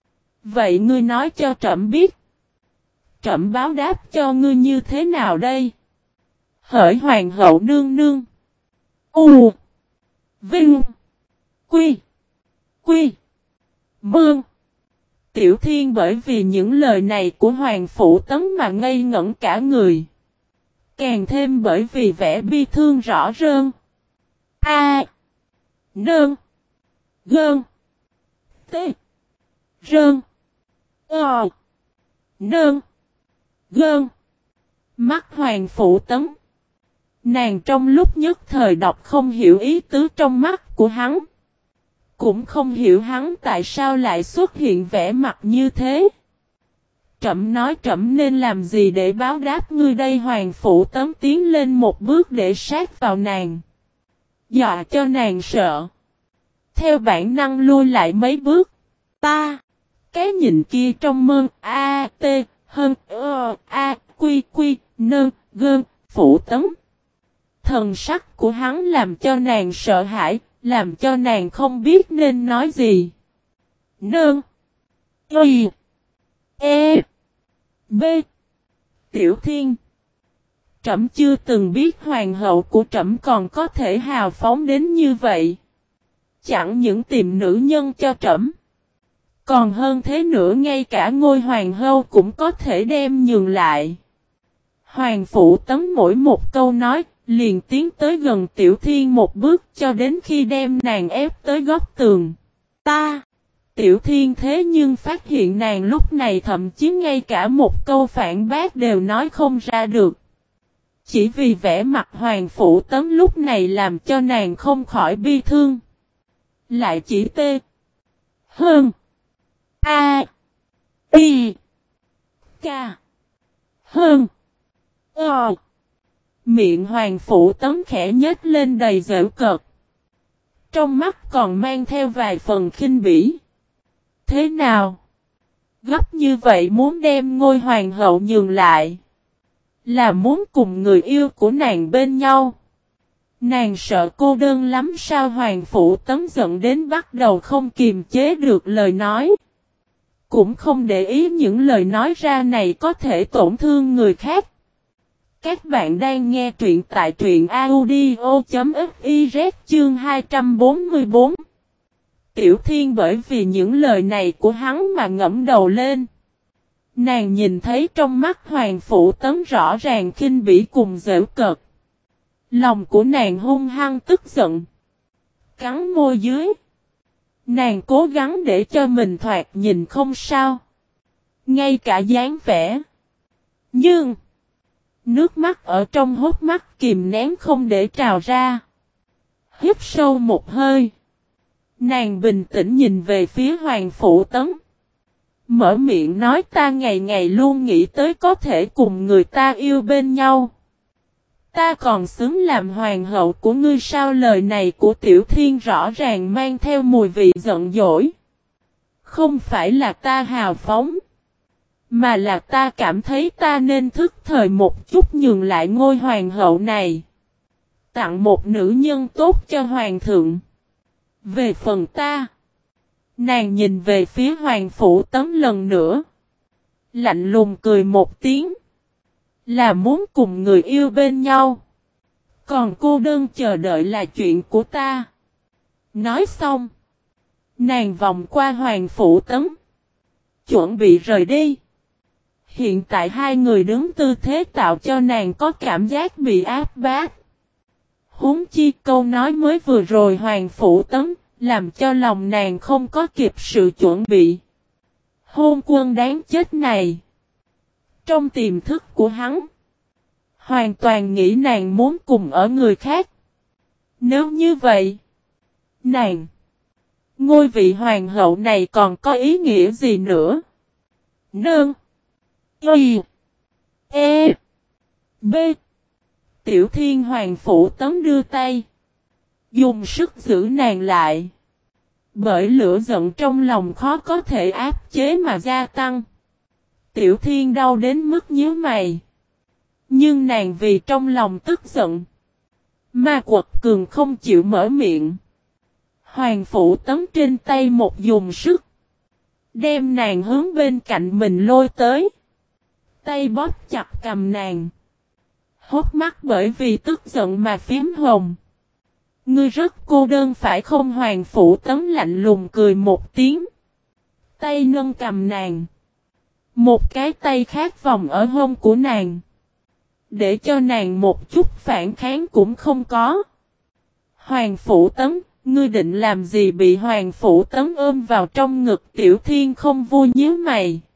Vậy ngươi nói cho trẫm biết. Trẫm báo đáp cho ngươi như thế nào đây? Hỡi hoàng hậu nương nương. U. Vinh. Quy. Quy. Mương. Tiểu Thiên bởi vì những lời này của Hoàng Phụ Tấn mà ngây ngẩn cả người. Càng thêm bởi vì vẻ bi thương rõ rơn. A. Nương. Gơn. T. Rơn. Ờ. Nương. Gơn. Mắt Hoàng Phụ Tấn. Nàng trong lúc nhất thời đọc không hiểu ý tứ trong mắt của hắn. Cũng không hiểu hắn tại sao lại xuất hiện vẻ mặt như thế. Trẫm nói trẫm nên làm gì để báo đáp ngươi đây? Hoàng Phụ Tấn tiến lên một bước để sát vào nàng. Dọa cho nàng sợ. Theo bản năng lui lại mấy bước. Ta. Cái nhìn kia trong mơ. A. T. Hơn. Ơ. A. Quy. Quy. Nơn. Gơn. Phụ Tấn. Thần sắc của hắn làm cho nàng sợ hãi. Làm cho nàng không biết nên nói gì. Nơn. Y. E. B. Tiểu Thiên. Trẫm chưa từng biết hoàng hậu của trẫm còn có thể hào phóng đến như vậy. Chẳng những tìm nữ nhân cho trẫm, còn hơn thế nữa ngay cả ngôi hoàng hậu cũng có thể đem nhường lại. Hoàng Phủ Tấn mỗi một câu nói, liền tiến tới gần Tiểu Thiên một bước cho đến khi đem nàng ép tới góc tường. Ta! Tiểu Thiên thế nhưng phát hiện nàng lúc này thậm chí ngay cả một câu phản bác đều nói không ra được. Chỉ vì vẻ mặt Hoàng Phủ Tấn lúc này làm cho nàng không khỏi bi thương. Lại chỉ tê. Hơn. A. Y. K. Hơn. Ờ. Miệng Hoàng Phủ Tấn khẽ nhếch lên đầy giễu cợt. Trong mắt còn mang theo vài phần khinh bỉ. Thế nào? Gấp như vậy muốn đem ngôi hoàng hậu nhường lại. Là muốn cùng người yêu của nàng bên nhau. Nàng sợ cô đơn lắm sao? Hoàng Phủ Tấn giận đến bắt đầu không kiềm chế được lời nói. Cũng không để ý những lời nói ra này có thể tổn thương người khác. Các bạn đang nghe truyện tại truyện audio.fiz chương hai trăm bốn mươi bốn. Tiểu Thiên bởi vì những lời này của hắn mà ngẫm đầu lên. Nàng nhìn thấy trong mắt Hoàng Phủ Tấn rõ ràng khinh bỉ cùng giễu cợt. Lòng của nàng hung hăng tức giận. Cắn môi dưới. Nàng cố gắng để cho mình thoạt nhìn không sao. Ngay cả dáng vẻ. Nhưng. Nước mắt ở trong hốc mắt kìm nén không để trào ra. Hít sâu một hơi. Nàng bình tĩnh nhìn về phía Hoàng Phủ Tấn. Mở miệng nói ta ngày ngày luôn nghĩ tới có thể cùng người ta yêu bên nhau. Ta còn xứng làm hoàng hậu của ngươi sao? Lời này của Tiểu Thiên rõ ràng mang theo mùi vị giận dỗi. Không phải là ta hào phóng. Mà là ta cảm thấy ta nên thức thời một chút nhường lại ngôi hoàng hậu này. Tặng một nữ nhân tốt cho hoàng thượng. Về phần ta. Nàng nhìn về phía Hoàng Phủ Tấn lần nữa. Lạnh lùng cười một tiếng. Là muốn cùng người yêu bên nhau. Còn cô đơn chờ đợi là chuyện của ta. Nói xong. Nàng vòng qua Hoàng Phủ Tấn. Chuẩn bị rời đi. Hiện tại hai người đứng tư thế tạo cho nàng có cảm giác bị áp bách. Huống chi câu nói mới vừa rồi Hoàng Phủ Tấn. Làm cho lòng nàng không có kịp sự chuẩn bị. Hôn quân đáng chết này. Trong tiềm thức của hắn. Hoàn toàn nghĩ nàng muốn cùng ở người khác. Nếu như vậy. Nàng. Ngôi vị hoàng hậu này còn có ý nghĩa gì nữa? Nương. Y. E. B. Tiểu Thiên Hoàng Phủ Tấn đưa tay. Dùng sức giữ nàng lại. Bởi lửa giận trong lòng khó có thể áp chế mà gia tăng. Tiểu Thiên đau đến mức nhíu mày. Nhưng nàng vì trong lòng tức giận. Ma quật cường không chịu mở miệng. Hoàng Phủ Tấn trên tay một dùng sức. Đem nàng hướng bên cạnh mình lôi tới. Tay bóp chặt cầm nàng. Hốc mắt bởi vì tức giận mà phím hồng. Ngươi rất cô đơn phải không? Hoàng Phủ Tấn lạnh lùng cười một tiếng. Tay nâng cầm nàng. Một cái tay khác vòng ở hông của nàng. Để cho nàng một chút phản kháng cũng không có. Hoàng Phủ Tấn, ngươi định làm gì? Bị Hoàng Phủ Tấn ôm vào trong ngực. Tiểu Thiên không vui nhíu mày.